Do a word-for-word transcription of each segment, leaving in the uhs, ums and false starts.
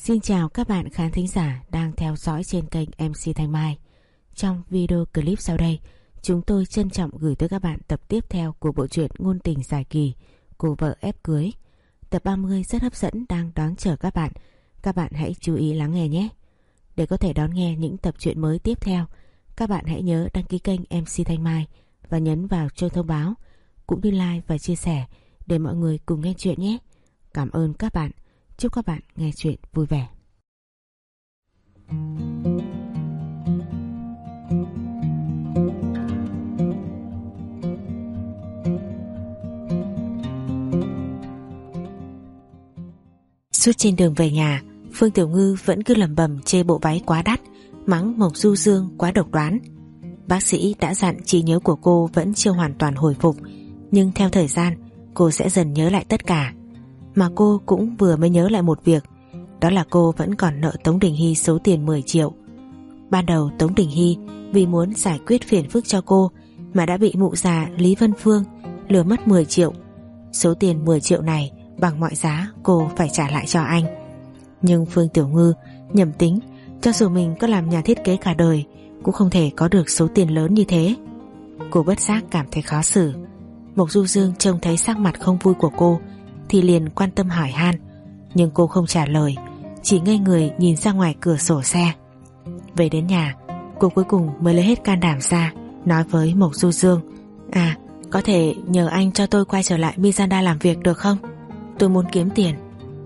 Xin chào các bạn khán thính giả đang theo dõi trên kênh em xê Thanh Mai. Trong video clip sau đây, chúng tôi trân trọng gửi tới các bạn tập tiếp theo của bộ truyện ngôn tình dài kỳ Cô vợ ép cưới. Tập ba mươi rất hấp dẫn đang đón chờ các bạn. Các bạn hãy chú ý lắng nghe nhé. Để có thể đón nghe những tập truyện mới tiếp theo, các bạn hãy nhớ đăng ký kênh em xê Thanh Mai và nhấn vào chuông thông báo, cũng như like và chia sẻ để mọi người cùng nghe chuyện nhé. Cảm ơn các bạn. Chúc các bạn nghe chuyện vui vẻ. Suốt trên đường về nhà, Phương Tiểu Ngư vẫn cứ lẩm bẩm chê bộ váy quá đắt, mắng Mộc Du Dương quá độc đoán. Bác sĩ đã dặn trí nhớ của cô vẫn chưa hoàn toàn hồi phục, nhưng theo thời gian cô sẽ dần nhớ lại tất cả. Mà cô cũng vừa mới nhớ lại một việc, đó là cô vẫn còn nợ Tống Đình Hy số tiền mười triệu. Ban đầu Tống Đình Hy vì muốn giải quyết phiền phức cho cô mà đã bị mụ già Lý Vân Phương lừa mất mười triệu. Số tiền mười triệu này bằng mọi giá cô phải trả lại cho anh. Nhưng Phương Tiểu Ngư nhầm tính, cho dù mình có làm nhà thiết kế cả đời cũng không thể có được số tiền lớn như thế. Cô bất giác cảm thấy khó xử. Mộc Du Dương trông thấy sắc mặt không vui của cô thì liền quan tâm hỏi han, nhưng cô không trả lời, chỉ ngây người nhìn ra ngoài cửa sổ xe. Về đến nhà, cô cuối cùng mới lấy hết can đảm ra nói với Mộc Du Dương: À, có thể nhờ anh cho tôi quay trở lại Mizanda làm việc được không? Tôi muốn kiếm tiền.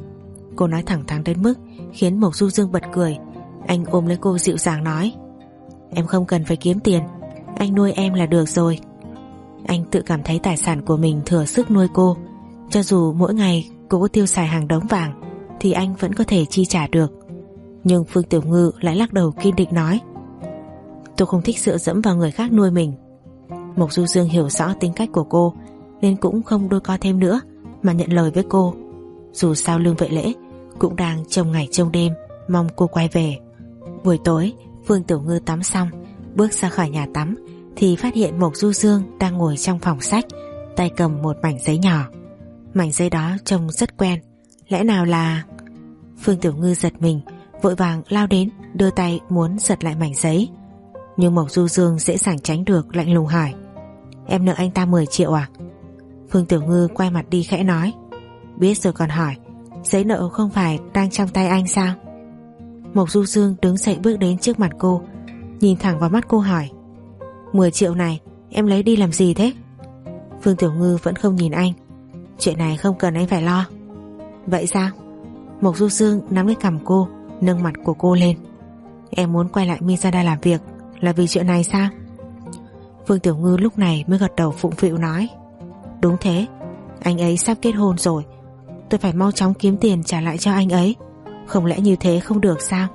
Cô nói thẳng thắn đến mức khiến Mộc Du Dương bật cười. Anh ôm lấy cô dịu dàng nói: Em không cần phải kiếm tiền, anh nuôi em là được rồi. Anh tự cảm thấy tài sản của mình thừa sức nuôi cô. Cho dù mỗi ngày cô có tiêu xài hàng đống vàng thì anh vẫn có thể chi trả được. Nhưng Phương Tiểu Ngư lại lắc đầu kiên định nói: Tôi không thích dựa dẫm vào người khác nuôi mình. Mộc Du Dương hiểu rõ tính cách của cô nên cũng không đôi co thêm nữa mà nhận lời với cô. Dù sao Lương Vệ Lễ cũng đang trông ngày trông đêm mong cô quay về. Buổi tối Phương Tiểu Ngư tắm xong, bước ra khỏi nhà tắm thì phát hiện Mộc Du Dương đang ngồi trong phòng sách, tay cầm một mảnh giấy nhỏ. Mảnh giấy đó trông rất quen. Lẽ nào là... Phương Tiểu Ngư giật mình, vội vàng lao đến đưa tay muốn giật lại mảnh giấy. Nhưng Mộc Du Dương dễ dàng tránh được, lạnh lùng hỏi: Em nợ anh ta mười triệu à? Phương Tiểu Ngư quay mặt đi khẽ nói: Biết rồi còn hỏi, giấy nợ không phải đang trong tay anh sao? Mộc Du Dương đứng dậy bước đến trước mặt cô, nhìn thẳng vào mắt cô hỏi: Mười triệu này em lấy đi làm gì thế? Phương Tiểu Ngư vẫn không nhìn anh: Chuyện này không cần anh phải lo. Vậy sao? Mộc Du Dương nắm lấy cằm cô, nâng mặt của cô lên: Em muốn quay lại Mizanda làm việc là vì chuyện này sao? Phương Tiểu Ngư lúc này mới gật đầu phụng phịu nói: Đúng thế, anh ấy sắp kết hôn rồi, tôi phải mau chóng kiếm tiền trả lại cho anh ấy. Không lẽ như thế không được sao?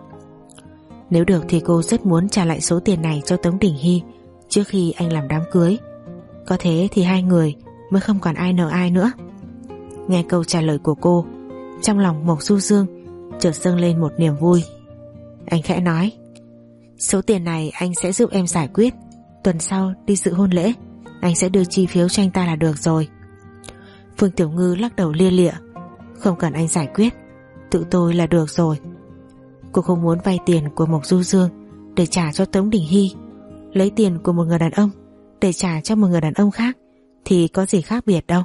Nếu được thì cô rất muốn trả lại số tiền này cho Tống Đình Hy trước khi anh làm đám cưới. Có thế thì hai người mới không còn ai nợ ai nữa. Nghe câu trả lời của cô, trong lòng Mộc Du Dương chợt dâng lên một niềm vui. Anh khẽ nói: Số tiền này anh sẽ giúp em giải quyết. Tuần sau đi dự hôn lễ, anh sẽ đưa chi phiếu cho anh ta là được rồi. Phương Tiểu Ngư lắc đầu lia lịa: Không cần anh giải quyết, tự tôi là được rồi. Cô không muốn vay tiền của Mộc Du Dương để trả cho Tống Đình Hy. Lấy tiền của một người đàn ông để trả cho một người đàn ông khác thì có gì khác biệt đâu.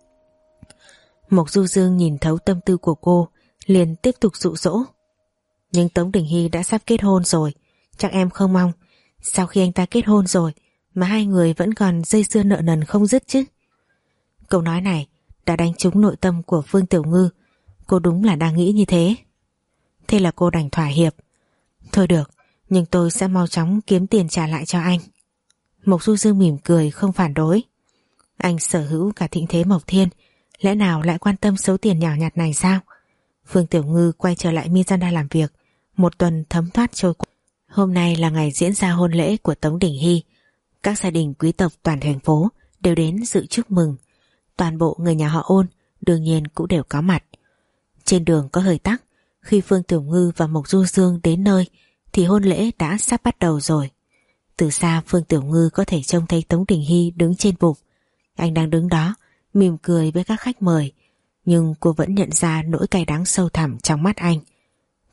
Mộc Du Dương nhìn thấu tâm tư của cô, liền tiếp tục dụ dỗ: Nhưng Tống Đình Hy đã sắp kết hôn rồi, chắc em không mong sau khi anh ta kết hôn rồi mà hai người vẫn còn dây dưa nợ nần không dứt chứ? Câu nói này đã đánh trúng nội tâm của Phương Tiểu Ngư. Cô đúng là đang nghĩ như thế. Thế là cô đành thỏa hiệp: Thôi được, nhưng tôi sẽ mau chóng kiếm tiền trả lại cho anh. Mộc Du Dương mỉm cười không phản đối. Anh sở hữu cả thịnh thế Mộc Thiên, lẽ nào lại quan tâm số tiền nhỏ nhặt này sao? Phương Tiểu Ngư quay trở lại Mizanda làm việc. Một tuần thấm thoát trôi qua. Hôm nay là ngày diễn ra hôn lễ của Tống Đình Hy. Các gia đình quý tộc toàn thành phố đều đến dự chúc mừng. Toàn bộ người nhà họ Ôn đương nhiên cũng đều có mặt. Trên đường có hơi tắc. Khi Phương Tiểu Ngư và Mộc Du Dương đến nơi thì hôn lễ đã sắp bắt đầu rồi. Từ xa Phương Tiểu Ngư có thể trông thấy Tống Đình Hy đứng trên bục. Anh đang đứng đó mỉm cười với các khách mời, nhưng cô vẫn nhận ra nỗi cay đắng sâu thẳm trong mắt anh.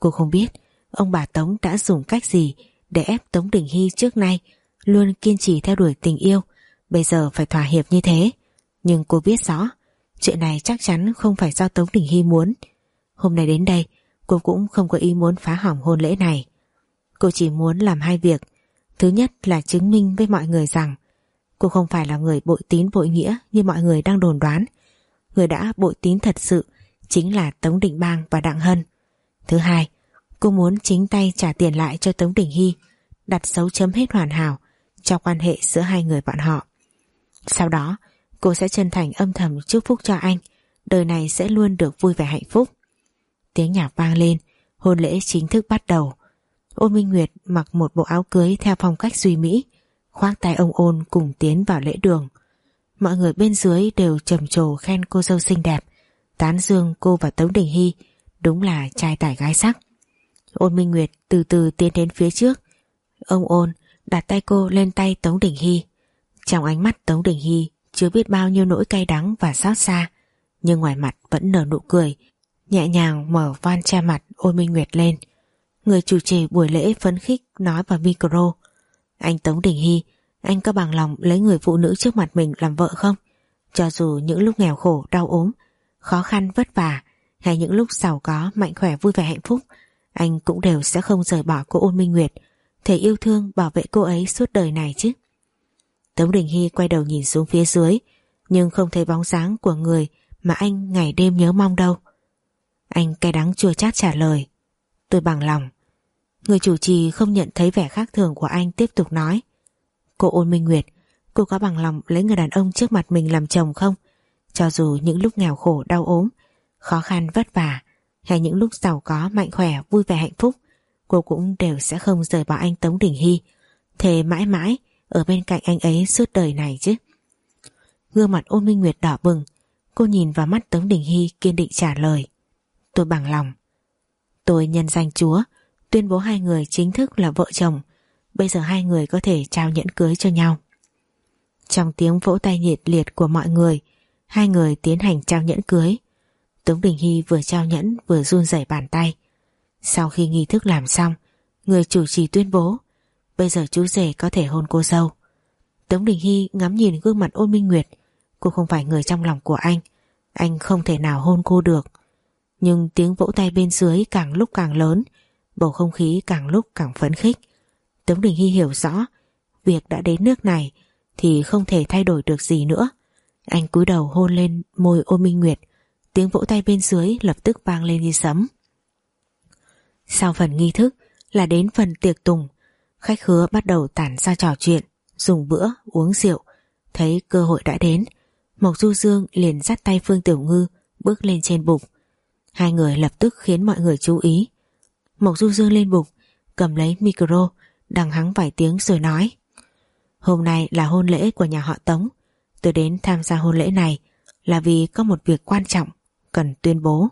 Cô không biết ông bà Tống đã dùng cách gì để ép Tống Đình Hy trước nay luôn kiên trì theo đuổi tình yêu, bây giờ phải thỏa hiệp như thế. Nhưng cô biết rõ chuyện này chắc chắn không phải do Tống Đình Hy muốn. Hôm nay đến đây cô cũng không có ý muốn phá hỏng hôn lễ này. Cô chỉ muốn làm hai việc. Thứ nhất là chứng minh với mọi người rằng cô không phải là người bội tín bội nghĩa như mọi người đang đồn đoán. Người đã bội tín thật sự chính là Tống Định Bang và Đặng Hân. Thứ hai, cô muốn chính tay trả tiền lại cho Tống Đình Hy, đặt dấu chấm hết hoàn hảo cho quan hệ giữa hai người bọn họ. Sau đó cô sẽ chân thành âm thầm chúc phúc cho anh, đời này sẽ luôn được vui vẻ hạnh phúc. Tiếng nhạc vang lên, hôn lễ chính thức bắt đầu. Ôn Minh Nguyệt mặc một bộ áo cưới theo phong cách Duy Mỹ, khoác tay ông Ôn cùng tiến vào lễ đường. Mọi người bên dưới đều trầm trồ khen cô dâu xinh đẹp, tán dương cô và Tống Đình Hy đúng là trai tài gái sắc. Ôn Minh Nguyệt từ từ tiến đến phía trước. Ông Ôn đặt tay cô lên tay Tống Đình Hy. Trong ánh mắt Tống Đình Hy chưa biết bao nhiêu nỗi cay đắng và xót xa, nhưng ngoài mặt vẫn nở nụ cười, nhẹ nhàng mở van che mặt Ôn Minh Nguyệt lên. Người chủ trì buổi lễ phấn khích nói vào micro: "Anh Tống Đình Hy, anh có bằng lòng lấy người phụ nữ trước mặt mình làm vợ không? Cho dù những lúc nghèo khổ, đau ốm, khó khăn vất vả, hay những lúc giàu có, mạnh khỏe, vui vẻ hạnh phúc, anh cũng đều sẽ không rời bỏ cô Ôn Minh Nguyệt, thể yêu thương bảo vệ cô ấy suốt đời này chứ?" Tống Đình Hy quay đầu nhìn xuống phía dưới, nhưng không thấy bóng dáng của người mà anh ngày đêm nhớ mong đâu. Anh cay đắng chua chát trả lời: "Tôi bằng lòng." Người chủ trì không nhận thấy vẻ khác thường của anh, tiếp tục nói: "Cô Ôn Minh Nguyệt, cô có bằng lòng lấy người đàn ông trước mặt mình làm chồng không? Cho dù những lúc nghèo khổ, đau ốm, khó khăn vất vả, hay những lúc giàu có, mạnh khỏe, vui vẻ hạnh phúc, cô cũng đều sẽ không rời bỏ anh Tống Đình Hy, thề mãi mãi ở bên cạnh anh ấy suốt đời này chứ?" Gương mặt Ôn Minh Nguyệt đỏ bừng, cô nhìn vào mắt Tống Đình Hy kiên định trả lời: "Tôi bằng lòng. Tôi nhân danh Chúa tuyên bố hai người chính thức là vợ chồng. Bây giờ hai người có thể trao nhẫn cưới cho nhau." Trong tiếng vỗ tay nhiệt liệt của mọi người, hai người tiến hành trao nhẫn cưới. Tống Đình Hy vừa trao nhẫn vừa run rẩy bàn tay. Sau khi nghi thức làm xong, người chủ trì tuyên bố: "Bây giờ chú rể có thể hôn cô dâu." Tống Đình Hy ngắm nhìn gương mặt Ôn Minh Nguyệt. Cô không phải người trong lòng của anh, anh không thể nào hôn cô được. Nhưng tiếng vỗ tay bên dưới càng lúc càng lớn, bầu không khí càng lúc càng phấn khích. Tống Đình Hy hiểu rõ, việc đã đến nước này thì không thể thay đổi được gì nữa. Anh cúi đầu hôn lên môi Ôn Minh Nguyệt. Tiếng vỗ tay bên dưới lập tức vang lên như sấm. Sau phần nghi thức là đến phần tiệc tùng. Khách khứa bắt đầu tản ra trò chuyện, dùng bữa, uống rượu. Thấy cơ hội đã đến, Mộc Du Dương liền dắt tay Phương Tiểu Ngư bước lên trên bục. Hai người lập tức khiến mọi người chú ý. Mộc Du Dương lên bục, cầm lấy micro, đằng hắng vài tiếng rồi nói: "Hôm nay là hôn lễ của nhà họ Tống. Tôi đến tham gia hôn lễ này là vì có một việc quan trọng cần tuyên bố."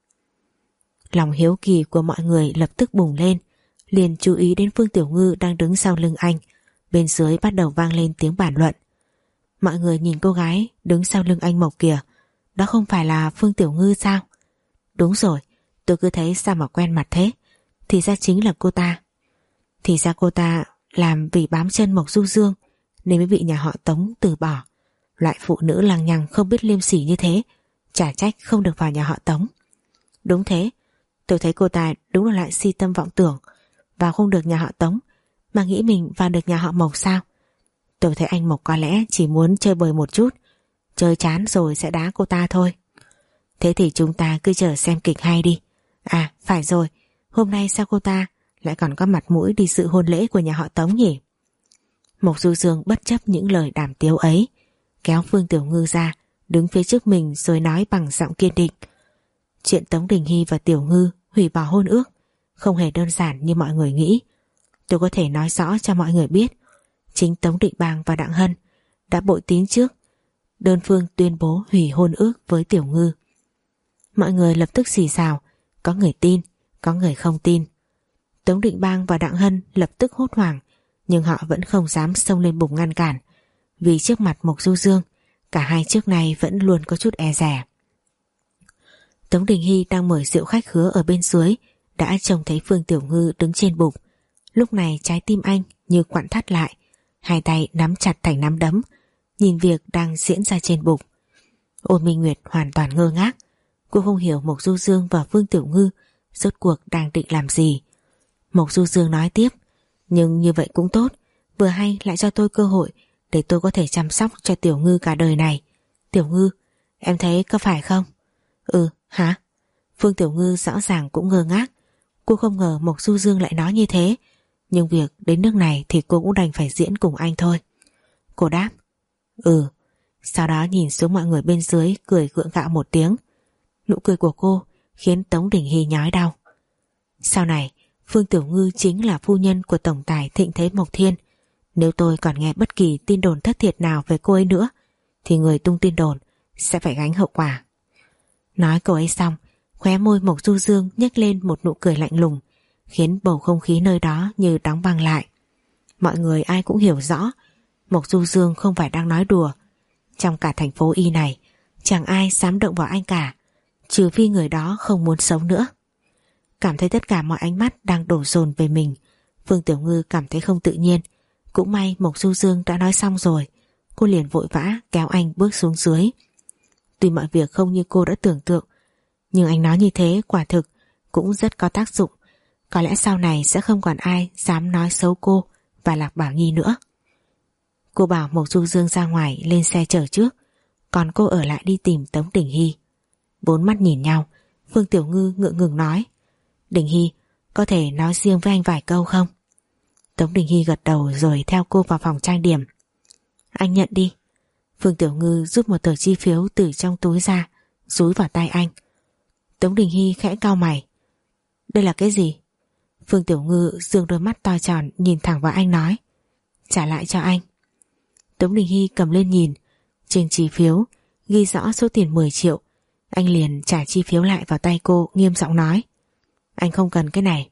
Lòng hiếu kỳ của mọi người lập tức bùng lên, liền chú ý đến Phương Tiểu Ngư đang đứng sau lưng anh. Bên dưới bắt đầu vang lên tiếng bàn luận. Mọi người nhìn cô gái đứng sau lưng anh Mộc kìa, đó không phải là Phương Tiểu Ngư sao? Đúng rồi, tôi cứ thấy sao mà quen mặt thế. Thì ra chính là cô ta. Thì ra cô ta làm vì bám chân Mộc Du Dương nên mới bị nhà họ Tống từ bỏ. Loại phụ nữ lằng nhằng không biết liêm sỉ như thế, chả trách không được vào nhà họ Tống. Đúng thế, tôi thấy cô ta đúng là loại si tâm vọng tưởng, vào không được nhà họ Tống mà nghĩ mình vào được nhà họ Mộc sao? Tôi thấy anh Mộc có lẽ chỉ muốn chơi bời một chút, chơi chán rồi sẽ đá cô ta thôi. Thế thì chúng ta cứ chờ xem kịch hay đi. À phải rồi, hôm nay sao cô ta lại còn có mặt mũi đi dự hôn lễ của nhà họ Tống nhỉ? Mộc Du Dương bất chấp những lời đàm tiếu ấy, kéo Phương Tiểu Ngư ra đứng phía trước mình rồi nói bằng giọng kiên định: "Chuyện Tống Đình Hy và Tiểu Ngư hủy bỏ hôn ước không hề đơn giản như mọi người nghĩ. Tôi có thể nói rõ cho mọi người biết, chính Tống Định Bang và Đặng Hân đã bội tín trước, đơn phương tuyên bố hủy hôn ước với Tiểu Ngư." Mọi người lập tức xì xào, có người tin, có người không tin. Tống Định Bang và Đặng Hân lập tức hốt hoảng, nhưng họ vẫn không dám xông lên bục ngăn cản, vì trước mặt Mộc Du Dương, cả hai trước này vẫn luôn có chút e dè. Tống Đình Hy đang mời rượu khách khứa ở bên dưới đã trông thấy Phương Tiểu Ngư đứng trên bục. Lúc này trái tim anh như quặn thắt lại, hai tay nắm chặt thành nắm đấm, nhìn việc đang diễn ra trên bục. Ôn Minh Nguyệt hoàn toàn ngơ ngác. Cô không hiểu Mộc Du Dương và Phương Tiểu Ngư rốt cuộc đang định làm gì. Mộc Du Dương nói tiếp, nhưng như vậy cũng tốt, vừa hay lại cho tôi cơ hội để tôi có thể chăm sóc cho Tiểu Ngư cả đời này. Tiểu Ngư, em thấy có phải không? Ừ, hả? Phương Tiểu Ngư rõ ràng cũng ngơ ngác. Cô không ngờ Mộc Du Dương lại nói như thế, nhưng việc đến nước này thì cô cũng đành phải diễn cùng anh thôi. Cô đáp, ừ. Sau đó nhìn xuống mọi người bên dưới, cười gượng gạo một tiếng. Nụ cười của cô khiến Tống Đình Hy nhói đau. Sau này Phương Tiểu Ngư chính là phu nhân của tổng tài thịnh thế Mộc Thiên. Nếu tôi còn nghe bất kỳ tin đồn thất thiệt nào về cô ấy nữa thì người tung tin đồn sẽ phải gánh hậu quả. Nói câu ấy xong, khóe môi Mộc Du Dương nhếch lên một nụ cười lạnh lùng, khiến bầu không khí nơi đó như đóng băng lại. Mọi người ai cũng hiểu rõ Mộc Du Dương không phải đang nói đùa. Trong cả thành phố Y này chẳng ai dám động vào anh cả, trừ phi người đó không muốn sống nữa. Cảm thấy tất cả mọi ánh mắt đang đổ dồn về mình, Phương Tiểu Ngư cảm thấy không tự nhiên. Cũng may Mộc Du Dương đã nói xong rồi. Cô liền vội vã kéo anh bước xuống dưới. Tuy mọi việc không như cô đã tưởng tượng, nhưng anh nói như thế quả thực cũng rất có tác dụng. Có lẽ sau này sẽ không còn ai dám nói xấu cô và Lạc Bảo Nhi nữa. Cô bảo Mộc Du Dương ra ngoài lên xe chở trước, còn cô ở lại đi tìm Tống Đình Hy. Bốn mắt nhìn nhau, Phương Tiểu Ngư ngượng ngùng nói, Đình Hy, có thể nói riêng với anh vài câu không? Tống Đình Hy gật đầu rồi theo cô vào phòng trang điểm. Anh nhận đi. Phương Tiểu Ngư rút một tờ chi phiếu từ trong túi ra, dúi vào tay anh. Tống Đình Hy khẽ cau mày. Đây là cái gì? Phương Tiểu Ngư dương đôi mắt to tròn nhìn thẳng vào anh nói, trả lại cho anh. Tống Đình Hy cầm lên nhìn, trên chi phiếu ghi rõ số tiền mười triệu. Anh liền trả chi phiếu lại vào tay cô, nghiêm giọng nói, anh không cần cái này.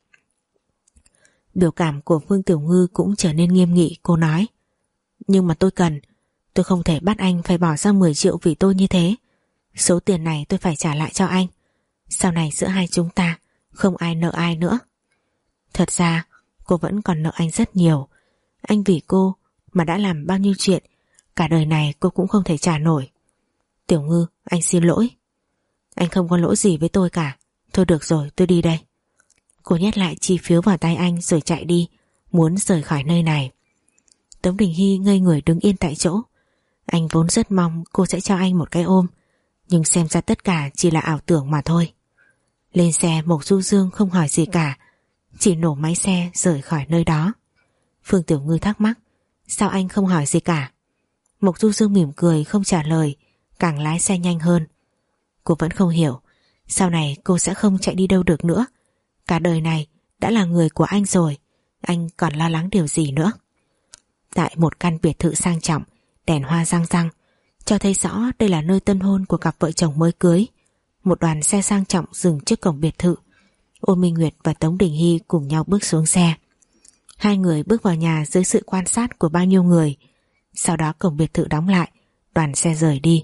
Biểu cảm của Phương Tiểu Ngư cũng trở nên nghiêm nghị. Cô nói, nhưng mà tôi cần. Tôi không thể bắt anh phải bỏ ra mười triệu vì tôi như thế. Số tiền này tôi phải trả lại cho anh. Sau này giữa hai chúng ta không ai nợ ai nữa. Thật ra cô vẫn còn nợ anh rất nhiều. Anh vì cô mà đã làm bao nhiêu chuyện, cả đời này cô cũng không thể trả nổi. Tiểu Ngư, anh xin lỗi. Anh không có lỗi gì với tôi cả. Thôi được rồi, tôi đi đây. Cô nhét lại chi phiếu vào tay anh rồi chạy đi, muốn rời khỏi nơi này. Tống Đình Hy ngây người đứng yên tại chỗ. Anh vốn rất mong cô sẽ cho anh một cái ôm, nhưng xem ra tất cả chỉ là ảo tưởng mà thôi. Lên xe, Mộc Du Dương không hỏi gì cả, chỉ nổ máy xe rời khỏi nơi đó. Phương Tiểu Ngư thắc mắc, sao anh không hỏi gì cả? Mộc Du Dương mỉm cười không trả lời, càng lái xe nhanh hơn. Cô vẫn không hiểu, sau này cô sẽ không chạy đi đâu được nữa. Cả đời này đã là người của anh rồi, anh còn lo lắng điều gì nữa? Tại một căn biệt thự sang trọng, đèn hoa răng răng, cho thấy rõ đây là nơi tân hôn của cặp vợ chồng mới cưới. Một đoàn xe sang trọng dừng trước cổng biệt thự. Ôn Minh Nguyệt và Tống Đình Hy cùng nhau bước xuống xe. Hai người bước vào nhà dưới sự quan sát của bao nhiêu người. Sau đó cổng biệt thự đóng lại, đoàn xe rời đi.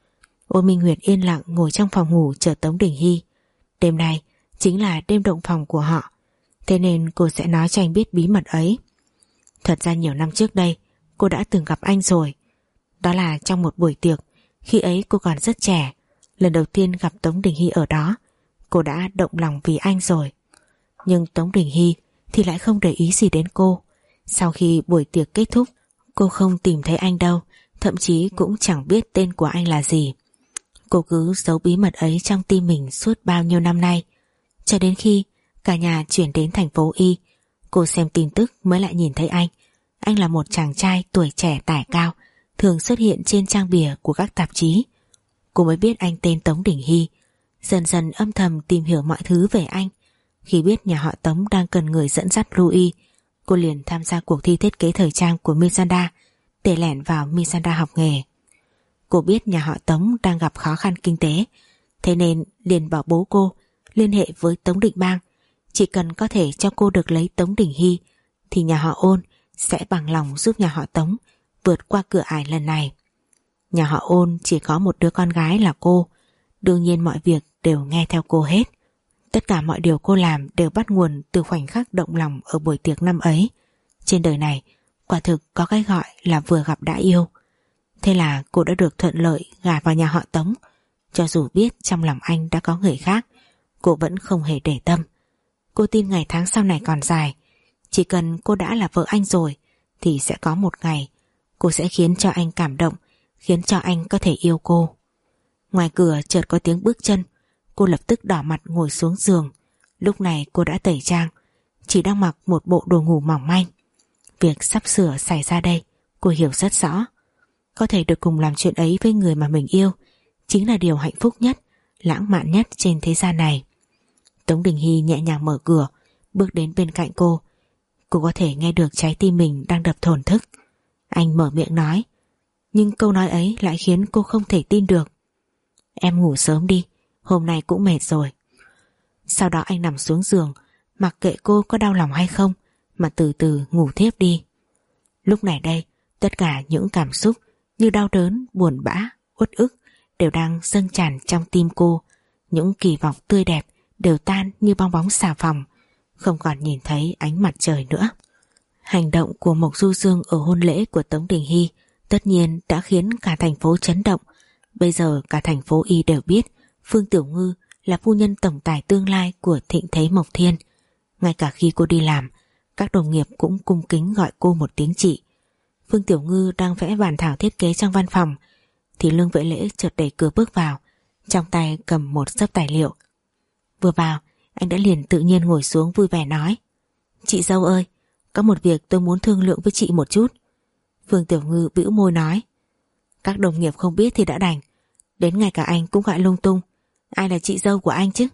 Ôn Minh Nguyệt yên lặng ngồi trong phòng ngủ chờ Tống Đình Hy. Đêm nay chính là đêm động phòng của họ, thế nên cô sẽ nói cho anh biết bí mật ấy. Thật ra nhiều năm trước đây cô đã từng gặp anh rồi. Đó là trong một buổi tiệc, khi ấy cô còn rất trẻ. Lần đầu tiên gặp Tống Đình Hy ở đó, cô đã động lòng vì anh rồi. Nhưng Tống Đình Hy thì lại không để ý gì đến cô. Sau khi buổi tiệc kết thúc, cô không tìm thấy anh đâu, thậm chí cũng chẳng biết tên của anh là gì. Cô cứ giấu bí mật ấy trong tim mình suốt bao nhiêu năm nay, cho đến khi cả nhà chuyển đến thành phố Y. Cô xem tin tức mới lại nhìn thấy anh. Anh là một chàng trai tuổi trẻ tài cao, thường xuất hiện trên trang bìa của các tạp chí. Cô mới biết anh tên Tống Đình Hy. Dần dần âm thầm tìm hiểu mọi thứ về anh. Khi biết nhà họ Tống đang cần người dẫn dắt Louis, cô liền tham gia cuộc thi thiết kế thời trang của Misanda để lẻn vào Misanda học nghề. Cô biết nhà họ Tống đang gặp khó khăn kinh tế, thế nên liền bảo bố cô liên hệ với Tống Định Bang. Chỉ cần có thể cho cô được lấy Tống Đình Hy thì nhà họ Ôn sẽ bằng lòng giúp nhà họ Tống vượt qua cửa ải lần này. Nhà họ Ôn chỉ có một đứa con gái là cô, đương nhiên mọi việc đều nghe theo cô hết. Tất cả mọi điều cô làm đều bắt nguồn từ khoảnh khắc động lòng ở buổi tiệc năm ấy. Trên đời này quả thực có cái gọi là vừa gặp đã yêu. Thế là cô đã được thuận lợi gả vào nhà họ Tống. Cho dù biết trong lòng anh đã có người khác, cô vẫn không hề để tâm. Cô tin ngày tháng sau này còn dài. Chỉ cần cô đã là vợ anh rồi thì sẽ có một ngày cô sẽ khiến cho anh cảm động, khiến cho anh có thể yêu cô. Ngoài cửa chợt có tiếng bước chân. Cô lập tức đỏ mặt ngồi xuống giường. Lúc này cô đã tẩy trang, chỉ đang mặc một bộ đồ ngủ mỏng manh. Việc sắp sửa xảy ra đây cô hiểu rất rõ. Có thể được cùng làm chuyện ấy với người mà mình yêu chính là điều hạnh phúc nhất, lãng mạn nhất trên thế gian này. Tống Đình Hy nhẹ nhàng mở cửa, bước đến bên cạnh cô. Cô có thể nghe được trái tim mình đang đập thổn thức. Anh mở miệng nói, nhưng câu nói ấy lại khiến cô không thể tin được. Em ngủ sớm đi, hôm nay cũng mệt rồi. Sau đó anh nằm xuống giường, mặc kệ cô có đau lòng hay không, mà từ từ ngủ thiếp đi. Lúc này đây, tất cả những cảm xúc như đau đớn, buồn bã, uất ức đều đang dâng tràn trong tim cô. Những kỳ vọng tươi đẹp đều tan như bong bóng xà phòng, không còn nhìn thấy ánh mặt trời nữa. Hành động của Mộc Du Dương ở hôn lễ của Tống Đình Hy tất nhiên đã khiến cả thành phố chấn động. Bây giờ cả thành phố Y đều biết Phương Tiểu Ngư là phu nhân tổng tài tương lai của thịnh thế Mộc Thiên. Ngay cả khi cô đi làm, các đồng nghiệp cũng cung kính gọi cô một tiếng chị. Phương Tiểu Ngư đang vẽ bản thảo thiết kế trong văn phòng thì Lương Vệ Lễ chợt đẩy cửa bước vào, trong tay cầm một xấp tài liệu. Vừa vào, anh đã liền tự nhiên ngồi xuống vui vẻ nói, chị dâu ơi, có một việc tôi muốn thương lượng với chị một chút. Phương Tiểu Ngư bĩu môi nói, các đồng nghiệp không biết thì đã đành, đến ngay cả anh cũng gọi lung tung, ai là chị dâu của anh chứ?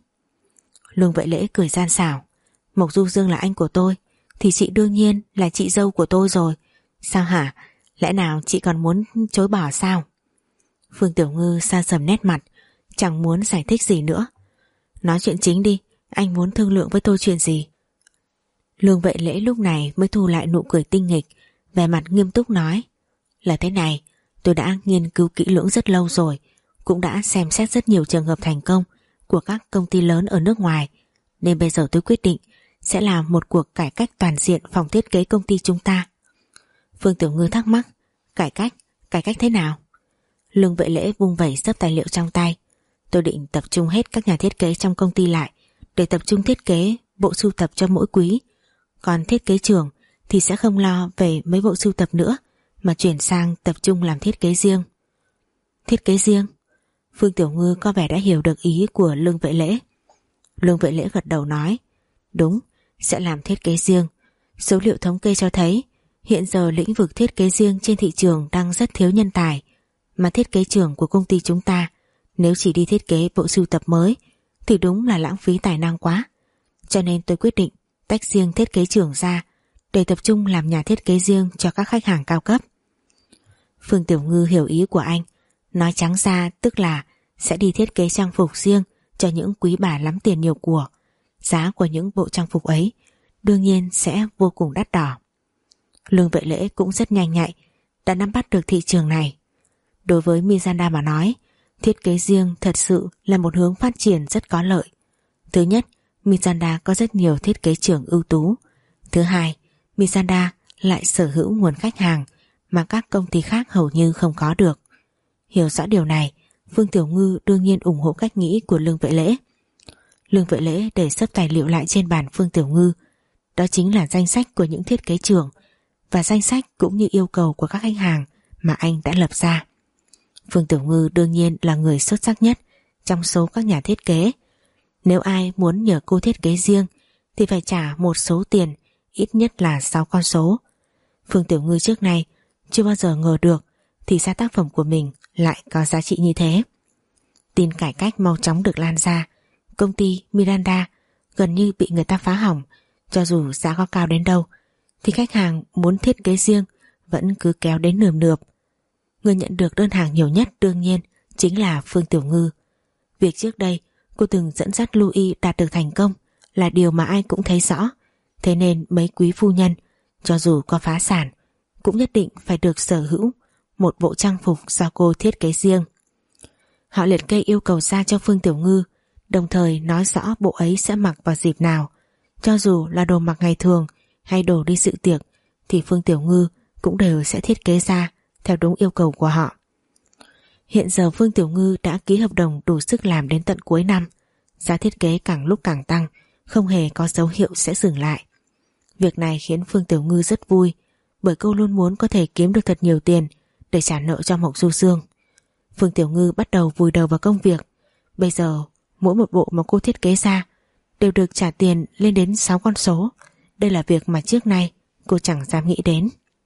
Lương Vệ Lễ cười gian xảo, Mộc Du Dương là anh của tôi thì chị đương nhiên là chị dâu của tôi rồi. Sao hả? Lẽ nào chị còn muốn chối bỏ sao? Phương Tiểu Ngư sa sầm nét mặt, chẳng muốn giải thích gì nữa. Nói chuyện chính đi, anh muốn thương lượng với tôi chuyện gì? Lương Vệ Lễ lúc này mới thu lại nụ cười tinh nghịch, vẻ mặt nghiêm túc nói, là thế này, tôi đã nghiên cứu kỹ lưỡng rất lâu rồi, cũng đã xem xét rất nhiều trường hợp thành công của các công ty lớn ở nước ngoài, nên bây giờ tôi quyết định sẽ làm một cuộc cải cách toàn diện phòng thiết kế công ty chúng ta. Phương Tiểu Ngư thắc mắc, cải cách, cải cách thế nào? Lương Vệ Lễ vung vẩy xấp tài liệu trong tay, tôi định tập trung hết các nhà thiết kế trong công ty lại để tập trung thiết kế bộ sưu tập cho mỗi quý, còn thiết kế trưởng thì sẽ không lo về mấy bộ sưu tập nữa mà chuyển sang tập trung làm thiết kế riêng. Thiết kế riêng? Phương Tiểu Ngư có vẻ đã hiểu được ý của Lương Vệ Lễ. Lương Vệ Lễ gật đầu nói, đúng, sẽ làm thiết kế riêng. Số liệu thống kê cho thấy hiện giờ lĩnh vực thiết kế riêng trên thị trường đang rất thiếu nhân tài, mà thiết kế trưởng của công ty chúng ta nếu chỉ đi thiết kế bộ sưu tập mới thì đúng là lãng phí tài năng quá. Cho nên tôi quyết định tách riêng thiết kế trưởng ra để tập trung làm nhà thiết kế riêng cho các khách hàng cao cấp. Phương Tiểu Ngư hiểu ý của anh, nói trắng ra tức là sẽ đi thiết kế trang phục riêng cho những quý bà lắm tiền nhiều của. Giá của những bộ trang phục ấy đương nhiên sẽ vô cùng đắt đỏ. Lương Vệ Lễ cũng rất nhanh nhạy, đã nắm bắt được thị trường này. Đối với Mizanda mà nói, thiết kế riêng thật sự là một hướng phát triển rất có lợi. Thứ nhất, Mizanda có rất nhiều thiết kế trưởng ưu tú. Thứ hai, Mizanda lại sở hữu nguồn khách hàng mà các công ty khác hầu như không có được. Hiểu rõ điều này, Phương Tiểu Ngư đương nhiên ủng hộ cách nghĩ của Lương Vệ Lễ. Lương Vệ Lễ để xấp tài liệu lại trên bàn Phương Tiểu Ngư. Đó chính là danh sách của những thiết kế trưởng và danh sách cũng như yêu cầu của các khách hàng mà anh đã lập ra. Phương Tiểu Ngư đương nhiên là người xuất sắc nhất trong số các nhà thiết kế. Nếu ai muốn nhờ cô thiết kế riêng thì phải trả một số tiền, ít nhất là sáu con số. Phương Tiểu Ngư trước nay chưa bao giờ ngờ được thì ra tác phẩm của mình lại có giá trị như thế. Tin cải cách mau chóng được lan ra, công ty Miranda gần như bị người ta phá hỏng. Cho dù giá có cao đến đâu thì khách hàng muốn thiết kế riêng vẫn cứ kéo đến nườm nượp. Người nhận được đơn hàng nhiều nhất đương nhiên chính là Phương Tiểu Ngư. Việc trước đây cô từng dẫn dắt Louis đạt được thành công là điều mà ai cũng thấy rõ. Thế nên mấy quý phu nhân cho dù có phá sản cũng nhất định phải được sở hữu một bộ trang phục do cô thiết kế riêng. Họ liệt kê yêu cầu ra cho Phương Tiểu Ngư đồng thời nói rõ bộ ấy sẽ mặc vào dịp nào. Cho dù là đồ mặc ngày thường hay đồ đi dự tiệc thì Phương Tiểu Ngư cũng đều sẽ thiết kế ra theo đúng yêu cầu của họ. Hiện giờ Phương Tiểu Ngư đã ký hợp đồng đủ sức làm đến tận cuối năm. Giá thiết kế càng lúc càng tăng, không hề có dấu hiệu sẽ dừng lại. Việc này khiến Phương Tiểu Ngư rất vui, bởi cô luôn muốn có thể kiếm được thật nhiều tiền để trả nợ cho Mộc Du Dương. Phương Tiểu Ngư bắt đầu vùi đầu vào công việc. Bây giờ mỗi một bộ mà cô thiết kế ra đều được trả tiền lên đến sáu con số. Đây là việc mà trước nay cô chẳng dám nghĩ đến.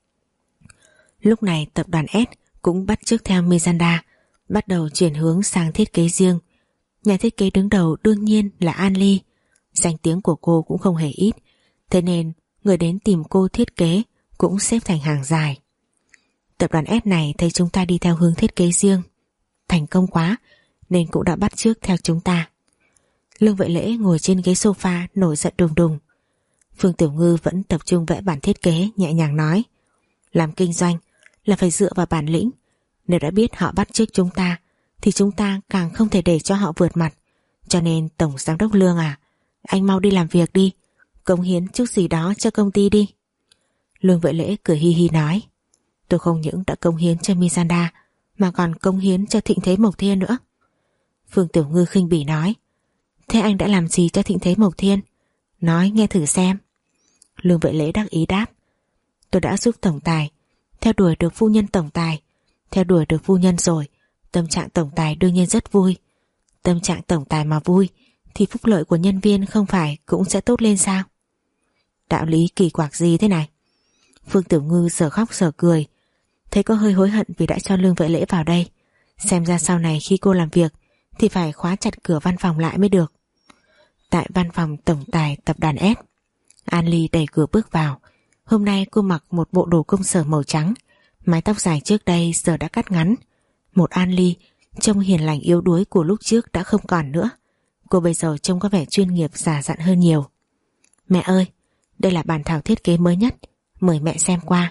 Lúc này tập đoàn S cũng bắt chước theo Mizanda, bắt đầu chuyển hướng sang thiết kế riêng. Nhà thiết kế đứng đầu đương nhiên là An Ly. Danh tiếng của cô cũng không hề ít, thế nên người đến tìm cô thiết kế cũng xếp thành hàng dài. Tập đoàn S này thấy chúng ta đi theo hướng thiết kế riêng thành công quá nên cũng đã bắt chước theo chúng ta. Lương Vệ Lễ ngồi trên ghế sofa nổi giận đùng đùng. Phương Tiểu Ngư vẫn tập trung vẽ bản thiết kế, nhẹ nhàng nói: làm kinh doanh là phải dựa vào bản lĩnh. Nếu đã biết họ bắt chước chúng ta thì chúng ta càng không thể để cho họ vượt mặt. Cho nên Tổng Giám đốc Lương à, anh mau đi làm việc đi, cống hiến chút gì đó cho công ty đi. Lương Vệ Lễ cười hi hi nói: tôi không những đã cống hiến cho Mizanda mà còn cống hiến cho Thịnh Thế Mộc Thiên nữa. Phương Tiểu Ngư khinh bỉ nói: thế anh đã làm gì cho Thịnh Thế Mộc Thiên? Nói nghe thử xem. Lương Vệ Lễ đắc ý đáp: tôi đã giúp tổng tài theo đuổi được phu nhân tổng tài. Theo đuổi được phu nhân rồi, tâm trạng tổng tài đương nhiên rất vui. Tâm trạng tổng tài mà vui thì phúc lợi của nhân viên không phải cũng sẽ tốt lên sao? Đạo lý kỳ quặc gì thế này? Phương Tiểu Ngư giờ khóc giờ cười, thấy có hơi hối hận vì đã cho Lương Vệ Lễ vào đây. Xem ra sau này khi cô làm việc thì phải khóa chặt cửa văn phòng lại mới được. Tại văn phòng tổng tài tập đoàn S, An Ly đẩy cửa bước vào. Hôm nay cô mặc một bộ đồ công sở màu trắng, mái tóc dài trước đây giờ đã cắt ngắn. Một An Ly trông hiền lành yếu đuối của lúc trước đã không còn nữa. Cô bây giờ trông có vẻ chuyên nghiệp già dặn hơn nhiều. Mẹ ơi, đây là bản thảo thiết kế mới nhất, mời mẹ xem qua.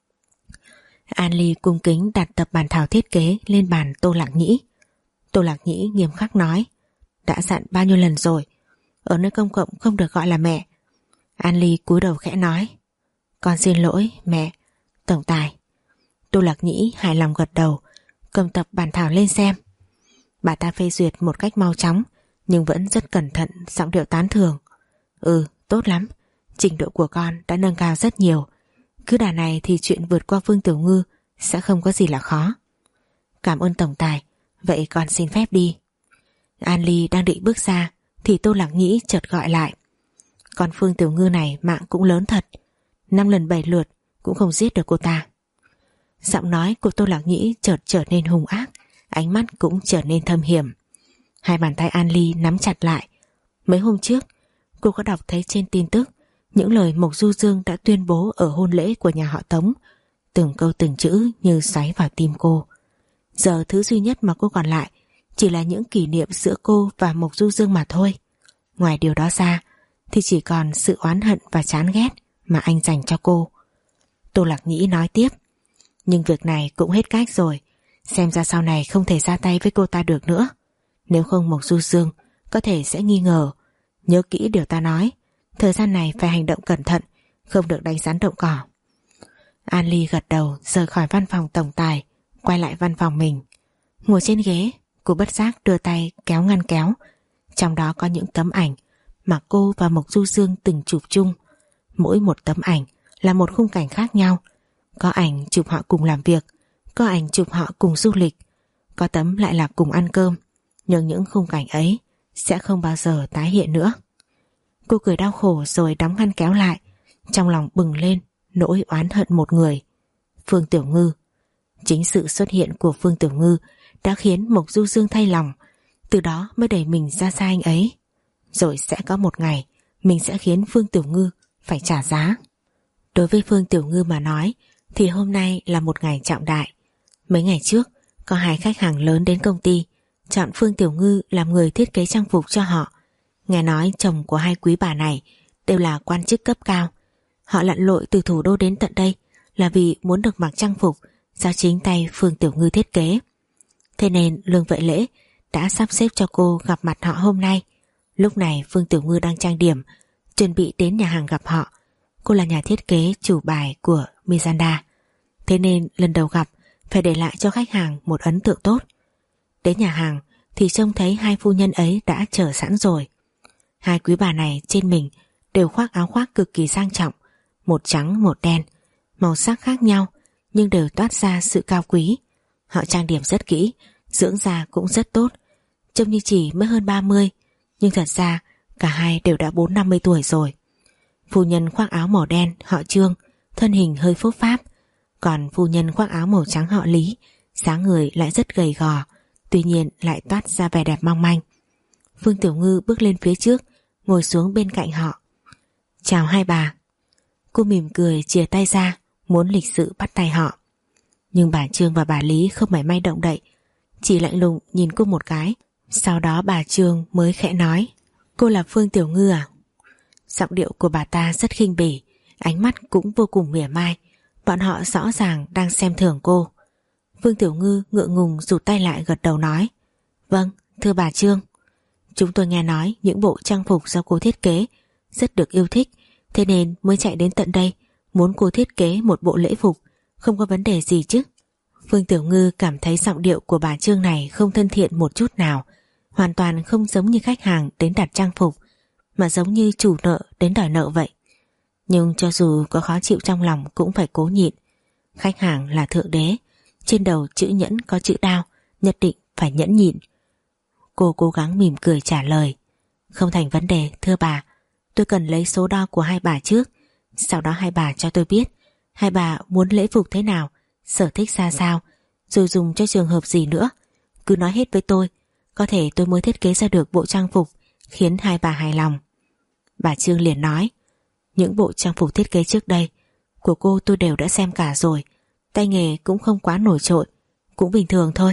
An Ly cung kính đặt tập bản thảo thiết kế lên bàn Tô Lạc Nhĩ. Tô Lạc Nhĩ nghiêm khắc nói: đã dặn bao nhiêu lần rồi, ở nơi công cộng không được gọi là mẹ. An Ly cúi đầu khẽ nói: con xin lỗi mẹ, tổng tài. Tô Lạc Nhĩ hài lòng gật đầu, cầm tập bản thảo lên xem. Bà ta phê duyệt một cách mau chóng nhưng vẫn rất cẩn thận, giọng điệu tán thưởng: ừ, tốt lắm, trình độ của con đã nâng cao rất nhiều. Cứ đà này thì chuyện vượt qua Phương Tiểu Ngư sẽ không có gì là khó. Cảm ơn tổng tài, vậy con xin phép đi. An Ly đang định bước ra thì Tô Lạc Nhĩ chợt gọi lại: con Phương Tiểu Ngư này mạng cũng lớn thật, năm lần bảy lượt cũng không giết được cô ta. Giọng nói của Tô Lạc Nhĩ chợt trở nên hung ác, ánh mắt cũng trở nên thâm hiểm. Hai bàn tay An Ly nắm chặt lại. Mấy hôm trước cô có đọc thấy trên tin tức những lời Mộc Du Dương đã tuyên bố ở hôn lễ của nhà họ Tống. Từng câu từng chữ như xoáy vào tim cô. Giờ thứ duy nhất mà cô còn lại chỉ là những kỷ niệm giữa cô và Mộc Du Dương mà thôi. Ngoài điều đó ra thì chỉ còn sự oán hận và chán ghét mà anh dành cho cô. Tô Lạc Nhĩ nói tiếp: nhưng việc này cũng hết cách rồi, xem ra sau này không thể ra tay với cô ta được nữa. Nếu không Mộc Du Dương có thể sẽ nghi ngờ. Nhớ kỹ điều ta nói, thời gian này phải hành động cẩn thận, không được đánh rắn động cỏ. An Ly gật đầu rời khỏi văn phòng tổng tài, quay lại văn phòng mình. Ngồi trên ghế, cô bất giác đưa tay kéo ngăn kéo. Trong đó có những tấm ảnh mà cô và Mộc Du Dương từng chụp chung. Mỗi một tấm ảnh là một khung cảnh khác nhau. Có ảnh chụp họ cùng làm việc, có ảnh chụp họ cùng du lịch, có tấm lại là cùng ăn cơm. Nhưng những khung cảnh ấy sẽ không bao giờ tái hiện nữa. Cô cười đau khổ rồi đóng ngăn kéo lại, trong lòng bừng lên nỗi oán hận một người: Phương Tiểu Ngư. Chính sự xuất hiện của Phương Tiểu Ngư đã khiến Mộc Du Dương thay lòng, từ đó mới đẩy mình ra xa anh ấy. Rồi sẽ có một ngày mình sẽ khiến Phương Tiểu Ngư phải trả giá. Đối với Phương Tiểu Ngư mà nói thì hôm nay là một ngày trọng đại. Mấy ngày trước có hai khách hàng lớn đến công ty, chọn Phương Tiểu Ngư làm người thiết kế trang phục cho họ. Nghe nói chồng của hai quý bà này đều là quan chức cấp cao. Họ lặn lội từ thủ đô đến tận đây là vì muốn được mặc trang phục do chính tay Phương Tiểu Ngư thiết kế. Thế nên Lương Vệ Lễ đã sắp xếp cho cô gặp mặt họ hôm nay. Lúc này Phương Tiểu Ngư đang trang điểm, chuẩn bị đến nhà hàng gặp họ. Cô là nhà thiết kế chủ bài của Mizanda, thế nên lần đầu gặp phải để lại cho khách hàng một ấn tượng tốt. Đến nhà hàng thì trông thấy hai phu nhân ấy đã chờ sẵn rồi. Hai quý bà này trên mình đều khoác áo khoác cực kỳ sang trọng, một trắng một đen, màu sắc khác nhau nhưng đều toát ra sự cao quý. Họ trang điểm rất kỹ, dưỡng da cũng rất tốt, trông như chỉ mới hơn ba mươi, nhưng thật ra cả hai đều đã bốn năm mươi tuổi rồi. Phu nhân khoác áo màu đen họ Trương, thân hình hơi phốp pháp, còn phu nhân khoác áo màu trắng họ Lý, dáng người lại rất gầy gò, tuy nhiên lại toát ra vẻ đẹp mong manh. Phương Tiểu Ngư bước lên phía trước, ngồi xuống bên cạnh họ. Chào hai bà. Cô mỉm cười chìa tay ra, muốn lịch sự bắt tay họ. Nhưng bà Trương và bà Lý không mảy may động đậy, chỉ lạnh lùng nhìn cô một cái. Sau đó bà Trương mới khẽ nói, cô là Phương Tiểu Ngư à? Giọng điệu của bà ta rất khinh bỉ, ánh mắt cũng vô cùng mỉa mai. Bọn họ rõ ràng đang xem thường cô. Phương Tiểu Ngư ngượng ngùng rụt tay lại gật đầu nói, vâng, thưa bà Trương. Chúng tôi nghe nói những bộ trang phục do cô thiết kế rất được yêu thích, thế nên mới chạy đến tận đây, muốn cô thiết kế một bộ lễ phục, không có vấn đề gì chứ? Phương Tiểu Ngư cảm thấy giọng điệu của bà Trương này không thân thiện một chút nào, hoàn toàn không giống như khách hàng đến đặt trang phục, mà giống như chủ nợ đến đòi nợ vậy. Nhưng cho dù có khó chịu trong lòng cũng phải cố nhịn. Khách hàng là thượng đế, trên đầu chữ nhẫn có chữ đao, nhất định phải nhẫn nhịn. Cô cố gắng mỉm cười trả lời, không thành vấn đề thưa bà, tôi cần lấy số đo của hai bà trước, sau đó hai bà cho tôi biết hai bà muốn lễ phục thế nào, sở thích ra sao, rồi dùng cho trường hợp gì nữa. Cứ nói hết với tôi, có thể tôi mới thiết kế ra được bộ trang phục khiến hai bà hài lòng. Bà Trương liền nói, những bộ trang phục thiết kế trước đây của cô tôi đều đã xem cả rồi, tay nghề cũng không quá nổi trội, cũng bình thường thôi.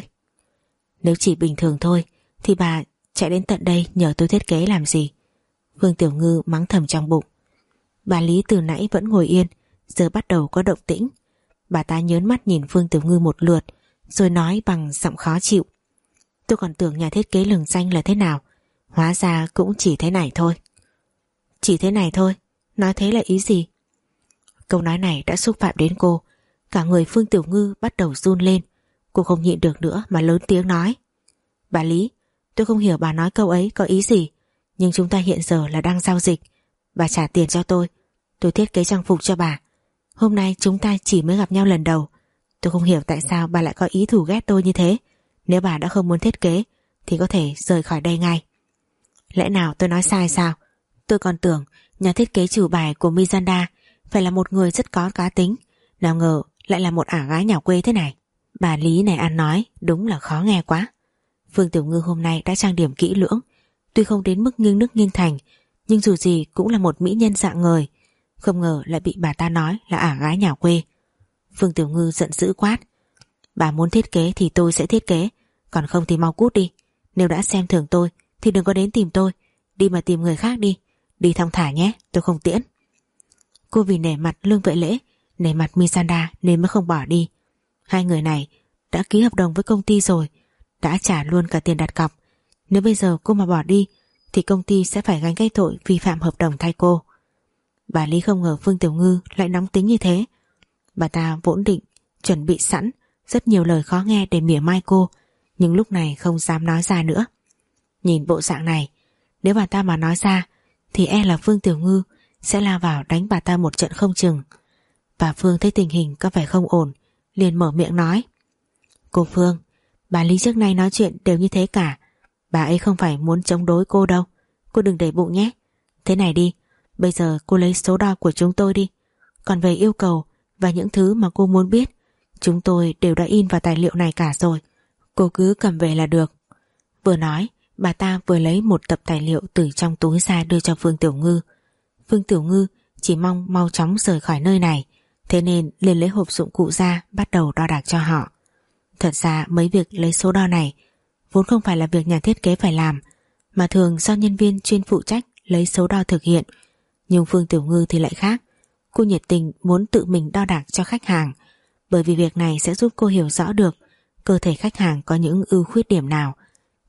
Nếu chỉ bình thường thôi thì bà chạy đến tận đây nhờ tôi thiết kế làm gì? Phương Tiểu Ngư mắng thầm trong bụng. Bà Lý từ nãy vẫn ngồi yên, giờ bắt đầu có động tĩnh. Bà ta nhớn mắt nhìn Phương Tiểu Ngư một lượt, rồi nói bằng giọng khó chịu, tôi còn tưởng nhà thiết kế lừng danh là thế nào, hóa ra cũng chỉ thế này thôi. Chỉ thế này thôi? Nói thế là ý gì? Câu nói này đã xúc phạm đến cô. Cả người Phương Tiểu Ngư bắt đầu run lên. Cô không nhịn được nữa mà lớn tiếng nói, bà Lý, tôi không hiểu bà nói câu ấy có ý gì, nhưng chúng ta hiện giờ là đang giao dịch. Bà trả tiền cho tôi, tôi thiết kế trang phục cho bà. Hôm nay chúng ta chỉ mới gặp nhau lần đầu, tôi không hiểu tại sao bà lại có ý thù ghét tôi như thế. Nếu bà đã không muốn thiết kế thì có thể rời khỏi đây ngay. Lẽ nào tôi nói sai sao? Tôi còn tưởng nhà thiết kế chủ bài của Mizanda phải là một người rất có cá tính, nào ngờ lại là một ả gái nhà quê thế này. Bà Lý này ăn nói đúng là khó nghe quá. Phương Tiểu Ngư hôm nay đã trang điểm kỹ lưỡng, tuy không đến mức nghiêng nước nghiêng thành, nhưng dù gì cũng là một mỹ nhân dạng ngời, không ngờ lại bị bà ta nói là ả gái nhà quê. Phương Tiểu Ngư giận dữ quát, bà muốn thiết kế thì tôi sẽ thiết kế, còn không thì mau cút đi. Nếu đã xem thường tôi thì đừng có đến tìm tôi, đi mà tìm người khác đi. Đi thong thả nhé, tôi không tiễn. Cô vì nể mặt Lương Vệ Lễ, nể mặt Mizanda nên mới không bỏ đi. Hai người này đã ký hợp đồng với công ty rồi, đã trả luôn cả tiền đặt cọc. Nếu bây giờ cô mà bỏ đi thì công ty sẽ phải gánh cái tội vi phạm hợp đồng thay cô. Bà Lý không ngờ Phương Tiểu Ngư lại nóng tính như thế. Bà ta vốn định chuẩn bị sẵn rất nhiều lời khó nghe để mỉa mai cô, nhưng lúc này không dám nói ra nữa. Nhìn bộ dạng này, nếu bà ta mà nói ra thì e là Phương Tiểu Ngư sẽ lao vào đánh bà ta một trận không chừng. Bà Phương thấy tình hình có vẻ không ổn, liền mở miệng nói, cô Phương, bà Lý trước nay nói chuyện đều như thế cả, bà ấy không phải muốn chống đối cô đâu, cô đừng để bụng nhé. Thế này đi, bây giờ cô lấy số đo của chúng tôi đi, còn về yêu cầu và những thứ mà cô muốn biết, chúng tôi đều đã in vào tài liệu này cả rồi, cô cứ cầm về là được. Vừa nói, bà ta vừa lấy một tập tài liệu từ trong túi ra đưa cho Phương Tiểu Ngư. Phương Tiểu Ngư chỉ mong mau chóng rời khỏi nơi này, thế nên liền lấy hộp dụng cụ ra bắt đầu đo đạc cho họ. Thật ra mấy việc lấy số đo này vốn không phải là việc nhà thiết kế phải làm, mà thường do nhân viên chuyên phụ trách lấy số đo thực hiện. Nhưng Phương Tiểu Ngư thì lại khác, cô nhiệt tình muốn tự mình đo đạc cho khách hàng, bởi vì việc này sẽ giúp cô hiểu rõ được cơ thể khách hàng có những ưu khuyết điểm nào,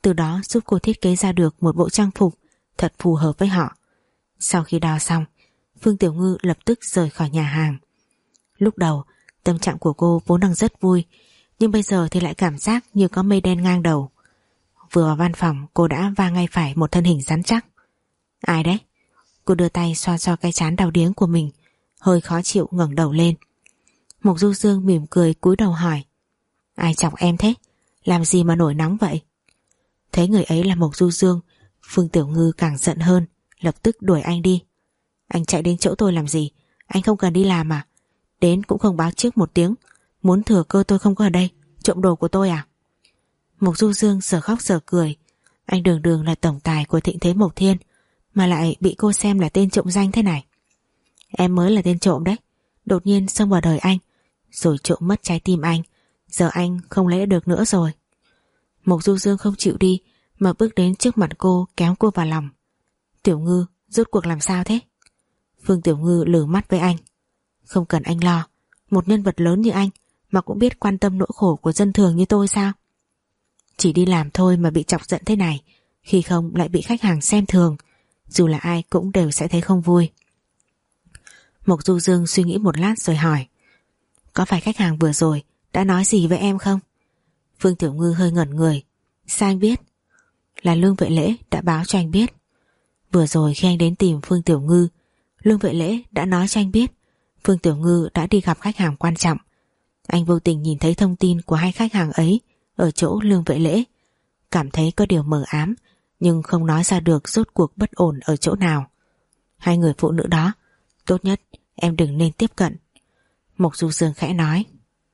từ đó giúp cô thiết kế ra được một bộ trang phục thật phù hợp với họ. Sau khi đo xong, Phương Tiểu Ngư lập tức rời khỏi nhà hàng. Lúc đầu tâm trạng của cô vốn đang rất vui, nhưng bây giờ thì lại cảm giác như có mây đen ngang đầu. Vừa vào văn phòng, cô đã va ngay phải một thân hình rắn chắc. Ai đấy? Cô đưa tay xoa xoa cái trán đau điếng của mình, hơi khó chịu ngẩng đầu lên. Mộc Du Dương mỉm cười cúi đầu hỏi: Ai chọc em thế? Làm gì mà nổi nóng vậy? Thấy người ấy là Mộc Du Dương, Phương Tiểu Ngư càng giận hơn, lập tức đuổi anh đi. Anh chạy đến chỗ tôi làm gì? Anh không cần đi làm à? Đến cũng không báo trước một tiếng, muốn thừa cơ tôi không có ở đây, trộm đồ của tôi à? Mộc Du Dương giờ khóc giờ cười. Anh đường đường là tổng tài của Thịnh Thế Mộc Thiên mà lại bị cô xem là tên trộm danh thế này. Em mới là tên trộm đấy, đột nhiên xông vào đời anh rồi trộm mất trái tim anh. Giờ anh không lấy được nữa rồi. Mộc Du Dương không chịu đi mà bước đến trước mặt cô, kéo cô vào lòng. Tiểu Ngư, rốt cuộc làm sao thế? Phương Tiểu Ngư lử mắt với anh. Không cần anh lo, một nhân vật lớn như anh mà cũng biết quan tâm nỗi khổ của dân thường như tôi sao? Chỉ đi làm thôi mà bị chọc giận thế này, khi không lại bị khách hàng xem thường, dù là ai cũng đều sẽ thấy không vui. Mộc Du Dương suy nghĩ một lát rồi hỏi: Có phải khách hàng vừa rồi đã nói gì với em không? Phương Tiểu Ngư hơi ngẩn người. Sao anh biết? Là Lương Vệ Lễ đã báo cho anh biết. Vừa rồi khi anh đến tìm Phương Tiểu Ngư, Lương Vệ Lễ đã nói cho anh biết Phương Tiểu Ngư đã đi gặp khách hàng quan trọng. Anh vô tình nhìn thấy thông tin của hai khách hàng ấy ở chỗ Lương Vệ Lễ, cảm thấy có điều mờ ám, nhưng không nói ra được rốt cuộc bất ổn ở chỗ nào. Hai người phụ nữ đó, tốt nhất em đừng nên tiếp cận. Mộc Du Dương khẽ nói.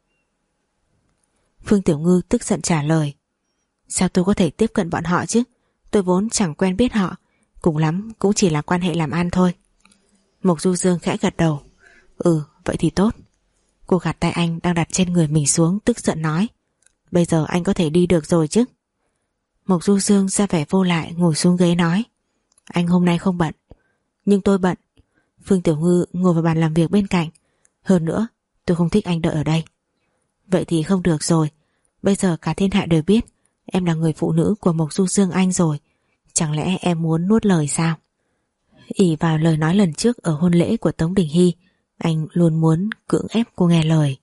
Phương Tiểu Ngư tức giận trả lời: Sao tôi có thể tiếp cận bọn họ chứ? Tôi vốn chẳng quen biết họ, cùng lắm cũng chỉ là quan hệ làm ăn thôi. Mộc Du Dương khẽ gật đầu. Ừ, vậy thì tốt. Cô gạt tay anh đang đặt trên người mình xuống, tức giận nói: Bây giờ anh có thể đi được rồi chứ? Mộc Du Dương ra vẻ vô lại ngồi xuống ghế nói: Anh hôm nay không bận. Nhưng tôi bận. Phương Tiểu Ngư ngồi vào bàn làm việc bên cạnh. Hơn nữa, tôi không thích anh đợi ở đây. Vậy thì không được rồi. Bây giờ cả thiên hạ đều biết em là người phụ nữ của Mộc Du Dương anh rồi. Chẳng lẽ em muốn nuốt lời sao? Ỷ vào lời nói lần trước ở hôn lễ của Tống Đình Hy, anh luôn muốn cưỡng ép cô nghe lời.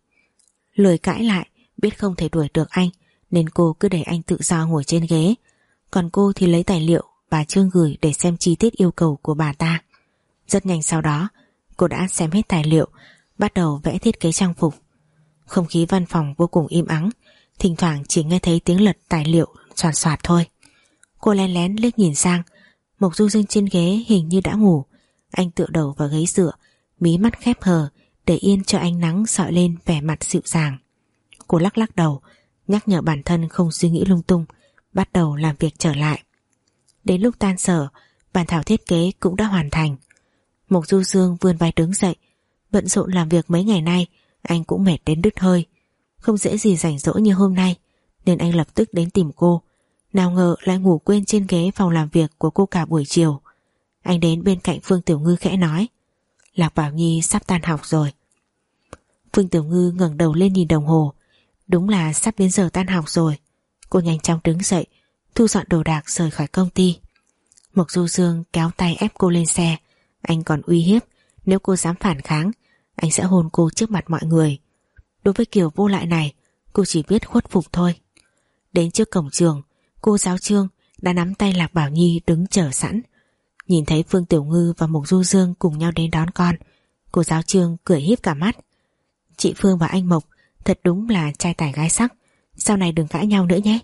Lời cãi lại, biết không thể đuổi được anh, nên cô cứ để anh tự do ngồi trên ghế. Còn cô thì lấy tài liệu bà Trương gửi để xem chi tiết yêu cầu của bà ta. Rất nhanh sau đó, cô đã xem hết tài liệu, bắt đầu vẽ thiết kế trang phục. Không khí văn phòng vô cùng im ắng, thỉnh thoảng chỉ nghe thấy tiếng lật tài liệu soạt soạt thôi. Cô lén lén liếc nhìn sang, Mộc Du Dương trên ghế hình như đã ngủ. Anh tựa đầu vào ghế dựa, mí mắt khép hờ để yên cho ánh nắng sọi lên vẻ mặt dịu dàng. Cô lắc lắc đầu, nhắc nhở bản thân không suy nghĩ lung tung, bắt đầu làm việc trở lại. Đến lúc tan sở, bản thảo thiết kế cũng đã hoàn thành. Mộc Du Dương vươn vai đứng dậy. Bận rộn làm việc mấy ngày nay, anh cũng mệt đến đứt hơi, không dễ gì rảnh rỗi như hôm nay, nên anh lập tức đến tìm cô. Nào ngờ lại ngủ quên trên ghế phòng làm việc của cô cả buổi chiều. Anh đến bên cạnh Phương Tiểu Ngư khẽ nói: Lạc Bảo Nhi sắp tan học rồi. Phương Tiểu Ngư ngẩng đầu lên nhìn đồng hồ. Đúng là sắp đến giờ tan học rồi. Cô nhanh chóng đứng dậy, thu dọn đồ đạc rời khỏi công ty. Mộc Du Dương kéo tay ép cô lên xe. Anh còn uy hiếp nếu cô dám phản kháng, anh sẽ hôn cô trước mặt mọi người. Đối với kiểu vô lại này, cô chỉ biết khuất phục thôi. Đến trước cổng trường, cô giáo Trương đã nắm tay Lạc Bảo Nhi đứng chờ sẵn. Nhìn thấy Phương Tiểu Ngư và Mộc Du Dương cùng nhau đến đón con, cô giáo Trương cười híp cả mắt. Chị Phương và anh Mộc thật đúng là trai tài gái sắc, sau này đừng cãi nhau nữa nhé.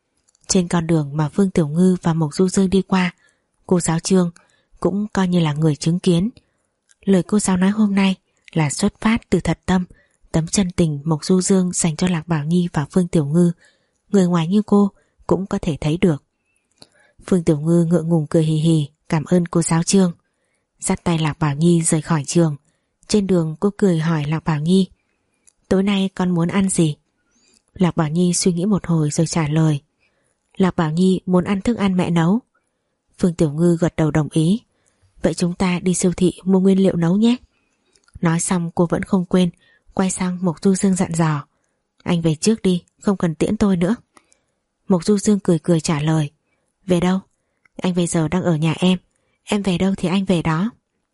Trên con đường mà Phương Tiểu Ngư và Mộc Du Dương đi qua, cô giáo Trương cũng coi như là người chứng kiến. Lời cô giáo nói hôm nay là xuất phát từ thật tâm, tấm chân tình Mộc Du Dương dành cho Lạc Bảo Nhi và Phương Tiểu Ngư, người ngoài như cô cũng có thể thấy được. Phương Tiểu Ngư ngượng ngùng cười hì hì cảm ơn cô giáo Trương, dắt tay Lạc Bảo Nhi rời khỏi trường. Trên đường cô cười hỏi Lạc Bảo Nhi: Tối nay con muốn ăn gì? Lạc Bảo Nhi suy nghĩ một hồi rồi trả lời: Lạc Bảo Nhi muốn ăn thức ăn mẹ nấu. Phương Tiểu Ngư gật đầu đồng ý. Vậy chúng ta đi siêu thị mua nguyên liệu nấu nhé. Nói xong cô vẫn không quên quay sang Mộc Du Dương dặn dò: Anh về trước đi, không cần tiễn tôi nữa. Mộc Du Dương cười cười trả lời: Về đâu? Anh bây giờ đang ở nhà em. Em về đâu thì anh về đó.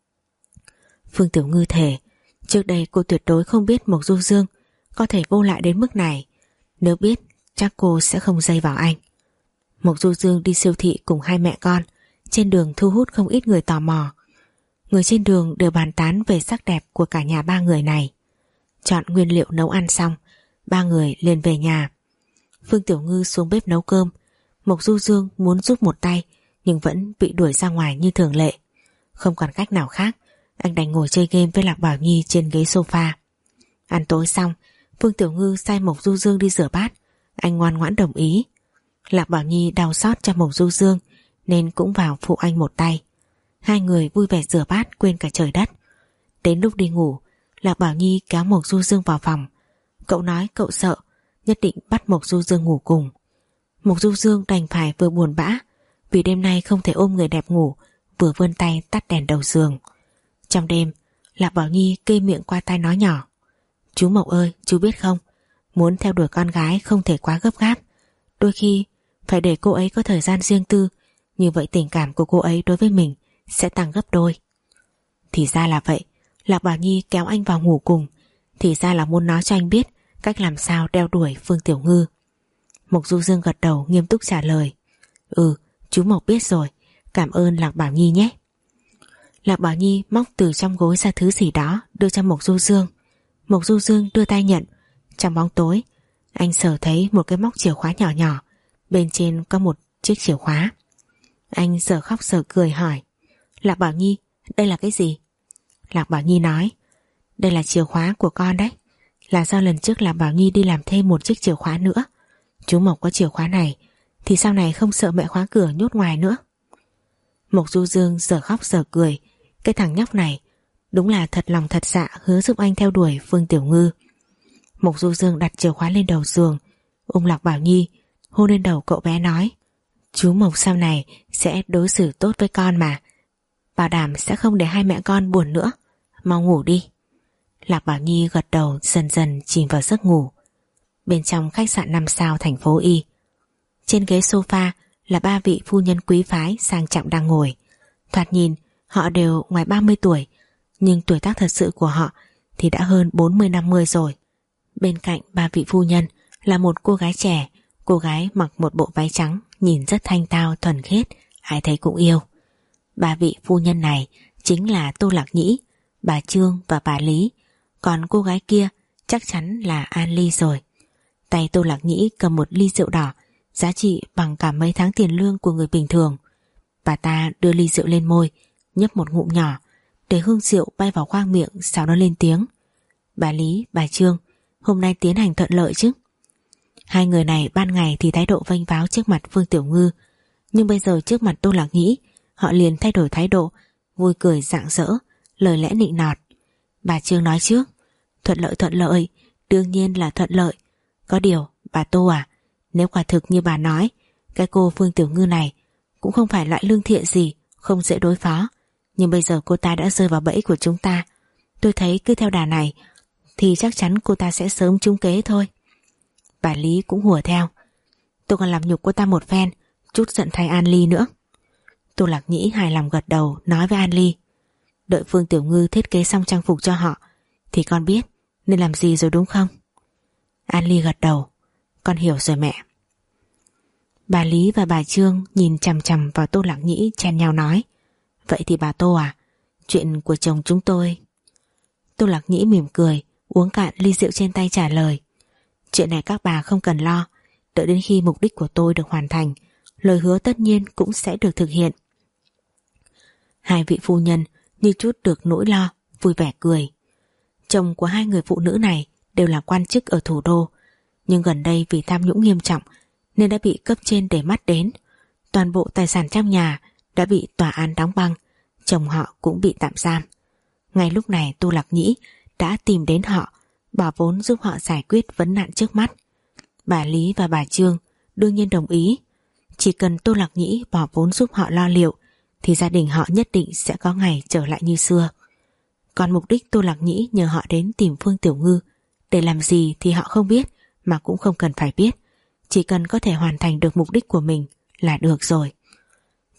Phương Tiểu Ngư thề trước đây cô tuyệt đối không biết Mộc Du Dương có thể vô lại đến mức này. Nếu biết chắc cô sẽ không dây vào anh. Mộc Du Dương đi siêu thị cùng hai mẹ con, trên đường thu hút không ít người tò mò. Người trên đường đều bàn tán về sắc đẹp của cả nhà ba người này. Chọn nguyên liệu nấu ăn xong, ba người liền về nhà. Phương Tiểu Ngư xuống bếp nấu cơm. Mộc Du Dương muốn giúp một tay nhưng vẫn bị đuổi ra ngoài như thường lệ. Không còn cách nào khác, anh đành ngồi chơi game với Lạc Bảo Nhi trên ghế sofa. Ăn tối xong, Phương Tiểu Ngư sai Mộc Du Dương đi rửa bát. Anh ngoan ngoãn đồng ý. Lạc Bảo Nhi đau xót cho Mộc Du Dương nên cũng vào phụ anh một tay. Hai người vui vẻ rửa bát quên cả trời đất. Đến lúc đi ngủ, Lạc Bảo Nhi kéo Mộc Du Dương vào phòng. Cậu nói cậu sợ, nhất định bắt Mộc Du Dương ngủ cùng. Mộc Du Dương đành phải vừa buồn bã vì đêm nay không thể ôm người đẹp ngủ, vừa vươn tay tắt đèn đầu giường. Trong đêm, Lạc Bảo Nhi kê miệng qua tai nói nhỏ: Chú Mộc ơi, chú biết không, muốn theo đuổi con gái không thể quá gấp gáp. Đôi khi phải để cô ấy có thời gian riêng tư, như vậy tình cảm của cô ấy đối với mình sẽ tăng gấp đôi. Thì ra là vậy. Lạc Bảo Nhi kéo anh vào ngủ cùng, thì ra là muốn nói cho anh biết cách làm sao đeo đuổi Phương Tiểu Ngư. Mộc Du Dương gật đầu nghiêm túc trả lời: Ừ, chú Mộc biết rồi, cảm ơn Lạc Bảo Nhi nhé. Lạc Bảo Nhi móc từ trong gối ra thứ gì đó đưa cho Mộc Du Dương. Mộc Du Dương đưa tay nhận. Trong bóng tối, anh sờ thấy một cái móc chìa khóa nhỏ nhỏ, bên trên có một chiếc chìa khóa. Anh giờ khóc giờ cười hỏi: Lạc Bảo Nhi, đây là cái gì? Lạc Bảo Nhi nói: Đây là chìa khóa của con đấy. Là do lần trước Lạc Bảo Nhi đi làm thêm một chiếc chìa khóa nữa. Chú Mộc có chìa khóa này thì sau này không sợ mẹ khóa cửa nhốt ngoài nữa. Mộc Du Dương giờ khóc giờ cười. Cái thằng nhóc này đúng là thật lòng thật dạ hứa giúp anh theo đuổi Phương Tiểu Ngư. Mộc Du Dương đặt chìa khóa lên đầu giường, ôm Lạc Bảo Nhi, hôn lên đầu cậu bé nói: Chú Mộc sau này sẽ đối xử tốt với con mà, bảo đảm sẽ không để hai mẹ con buồn nữa. Mau ngủ đi. Lạc Bảo Nhi gật đầu, dần dần chìm vào giấc ngủ. Bên trong khách sạn năm sao thành phố Y, trên ghế sofa là ba vị phu nhân quý phái sang trọng đang ngồi. Thoạt nhìn họ đều ngoài ba mươi tuổi, nhưng tuổi tác thật sự của họ thì đã hơn bốn mươi năm mươi rồi. Bên cạnh ba vị phu nhân là một cô gái trẻ. Cô gái mặc một bộ váy trắng, nhìn rất thanh tao thuần khiết, ai thấy cũng yêu. Ba vị phu nhân này chính là Tô Lạc Nhĩ, bà Trương và bà Lý. Còn cô gái kia chắc chắn là An Ly rồi. Tay Tô Lạc Nhĩ cầm một ly rượu đỏ, giá trị bằng cả mấy tháng tiền lương của người bình thường. Bà ta đưa ly rượu lên môi, nhấp một ngụm nhỏ, để hương rượu bay vào khoang miệng, sau đó lên tiếng: Bà Lý, bà Trương, hôm nay tiến hành thuận lợi chứ? Hai người này ban ngày thì thái độ vênh váo trước mặt Phương Tiểu Ngư, nhưng bây giờ trước mặt Tô Lạc Nhĩ, họ liền thay đổi thái độ, vui cười rạng rỡ, lời lẽ nịnh nọt. Bà Trương nói trước: Thuận lợi thuận lợi, đương nhiên là thuận lợi. Có điều, bà Tô à, nếu quả thực như bà nói, cái cô Phương Tiểu Ngư này cũng không phải loại lương thiện gì, không dễ đối phó. Nhưng bây giờ cô ta đã rơi vào bẫy của chúng ta. Tôi thấy cứ theo đà này thì chắc chắn cô ta sẽ sớm trúng kế thôi. Bà Lý cũng hùa theo: Tôi còn làm nhục cô ta một phen, chút giận thay An Ly nữa. Tô Lạc Nhĩ hài lòng gật đầu, nói với An Ly: Đợi Phương Tiểu Ngư thiết kế xong trang phục cho họ thì con biết nên làm gì rồi đúng không? An Ly gật đầu: Con hiểu rồi mẹ. Bà Lý và bà Trương nhìn chằm chằm vào Tô Lạc Nhĩ, chen nhau nói: Vậy thì bà Tô à, chuyện của chồng chúng tôi. Tô Lạc Nhĩ mỉm cười, uống cạn ly rượu trên tay trả lời: Chuyện này các bà không cần lo, đợi đến khi mục đích của tôi được hoàn thành, lời hứa tất nhiên cũng sẽ được thực hiện. Hai vị phu nhân như chút được nỗi lo, vui vẻ cười. Chồng của hai người phụ nữ này đều là quan chức ở thủ đô, nhưng gần đây vì tham nhũng nghiêm trọng nên đã bị cấp trên để mắt đến. Toàn bộ tài sản trong nhà đã bị tòa án đóng băng, chồng họ cũng bị tạm giam. Ngay lúc này Tô Lạc Nhĩ đã tìm đến họ, bỏ vốn giúp họ giải quyết vấn nạn trước mắt. Bà Lý và bà Trương đương nhiên đồng ý. Chỉ cần Tô Lạc Nhĩ bỏ vốn giúp họ lo liệu thì gia đình họ nhất định sẽ có ngày trở lại như xưa. Còn mục đích Tô Lạc Nhĩ nhờ họ đến tìm Phương Tiểu Ngư để làm gì thì họ không biết, mà cũng không cần phải biết. Chỉ cần có thể hoàn thành được mục đích của mình là được rồi.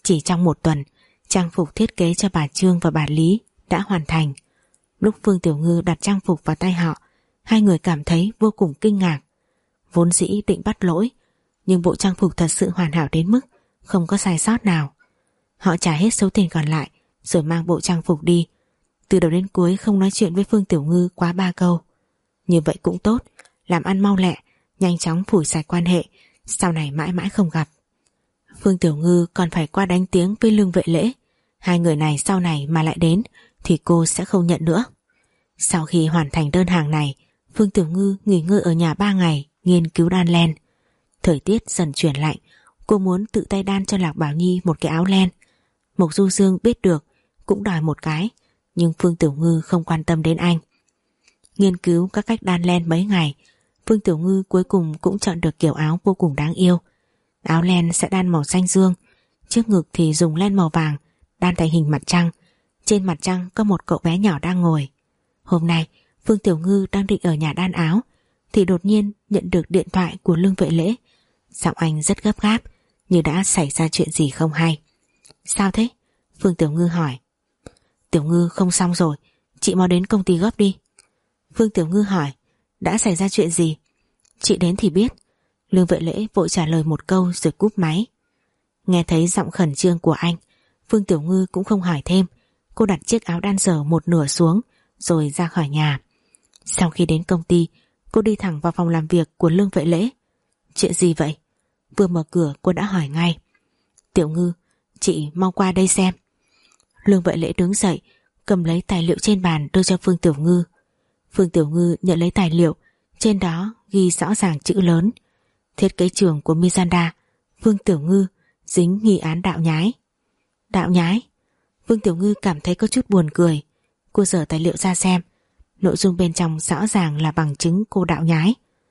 chỉ trong một tuần, trang phục thiết kế cho bà Trương và bà Lý đã hoàn thành. Lúc Phương Tiểu Ngư đặt trang phục vào tay họ, hai người cảm thấy vô cùng kinh ngạc. Vốn dĩ định bắt lỗi, nhưng bộ trang phục thật sự hoàn hảo đến mức không có sai sót nào. Họ trả hết số tiền còn lại rồi mang bộ trang phục đi. Từ đầu đến cuối không nói chuyện với Phương Tiểu Ngư quá ba câu. Như vậy cũng tốt, làm ăn mau lẹ, nhanh chóng phủi sạch quan hệ, sau này mãi mãi không gặp. Phương Tiểu Ngư còn phải qua đánh tiếng với Lương Vệ Lễ. Hai người này sau này mà lại đến thì cô sẽ không nhận nữa. Sau khi hoàn thành đơn hàng này, Phương Tiểu Ngư nghỉ ngơi ở nhà ba ngày nghiên cứu đan len. Thời tiết dần chuyển lạnh, cô muốn tự tay đan cho Lạc Bảo Nhi một cái áo len. Mộc Du Dương biết được cũng đòi một cái, nhưng Phương Tiểu Ngư không quan tâm đến anh. Nghiên cứu các cách đan len mấy ngày, Phương Tiểu Ngư cuối cùng cũng chọn được kiểu áo vô cùng đáng yêu. Áo len sẽ đan màu xanh dương, trước ngực thì dùng len màu vàng đan thành hình mặt trăng. Trên mặt trăng có một cậu bé nhỏ đang ngồi. Hôm nay Phương Tiểu Ngư đang định ở nhà đan áo thì đột nhiên nhận được điện thoại của Lương Vệ Lễ. Giọng anh rất gấp gáp, như đã xảy ra chuyện gì không hay. Sao thế? Phương Tiểu Ngư hỏi. Tiểu Ngư không xong rồi, chị mau đến công ty gấp đi. Phương Tiểu Ngư hỏi, đã xảy ra chuyện gì? Chị đến thì biết. Lương Vệ Lễ vội trả lời một câu rồi cúp máy. Nghe thấy giọng khẩn trương của anh, Phương Tiểu Ngư cũng không hỏi thêm. Cô đặt chiếc áo đan dở một nửa xuống rồi ra khỏi nhà. Sau khi đến công ty, cô đi thẳng vào phòng làm việc của Lương Vệ Lễ. Chuyện gì vậy? Vừa mở cửa cô đã hỏi ngay. Tiểu Ngư, chị mau qua đây xem. Lương Vệ Lễ đứng dậy, cầm lấy tài liệu trên bàn đưa cho Phương Tiểu Ngư. Phương Tiểu Ngư nhận lấy tài liệu, trên đó ghi rõ ràng chữ lớn: thiết kế trường của Mizanda, Phương Tiểu Ngư dính nghi án đạo nhái. Đạo nhái? Phương Tiểu Ngư cảm thấy có chút buồn cười. Cô giở tài liệu ra xem, nội dung bên trong rõ ràng là bằng chứng cô đạo nhái.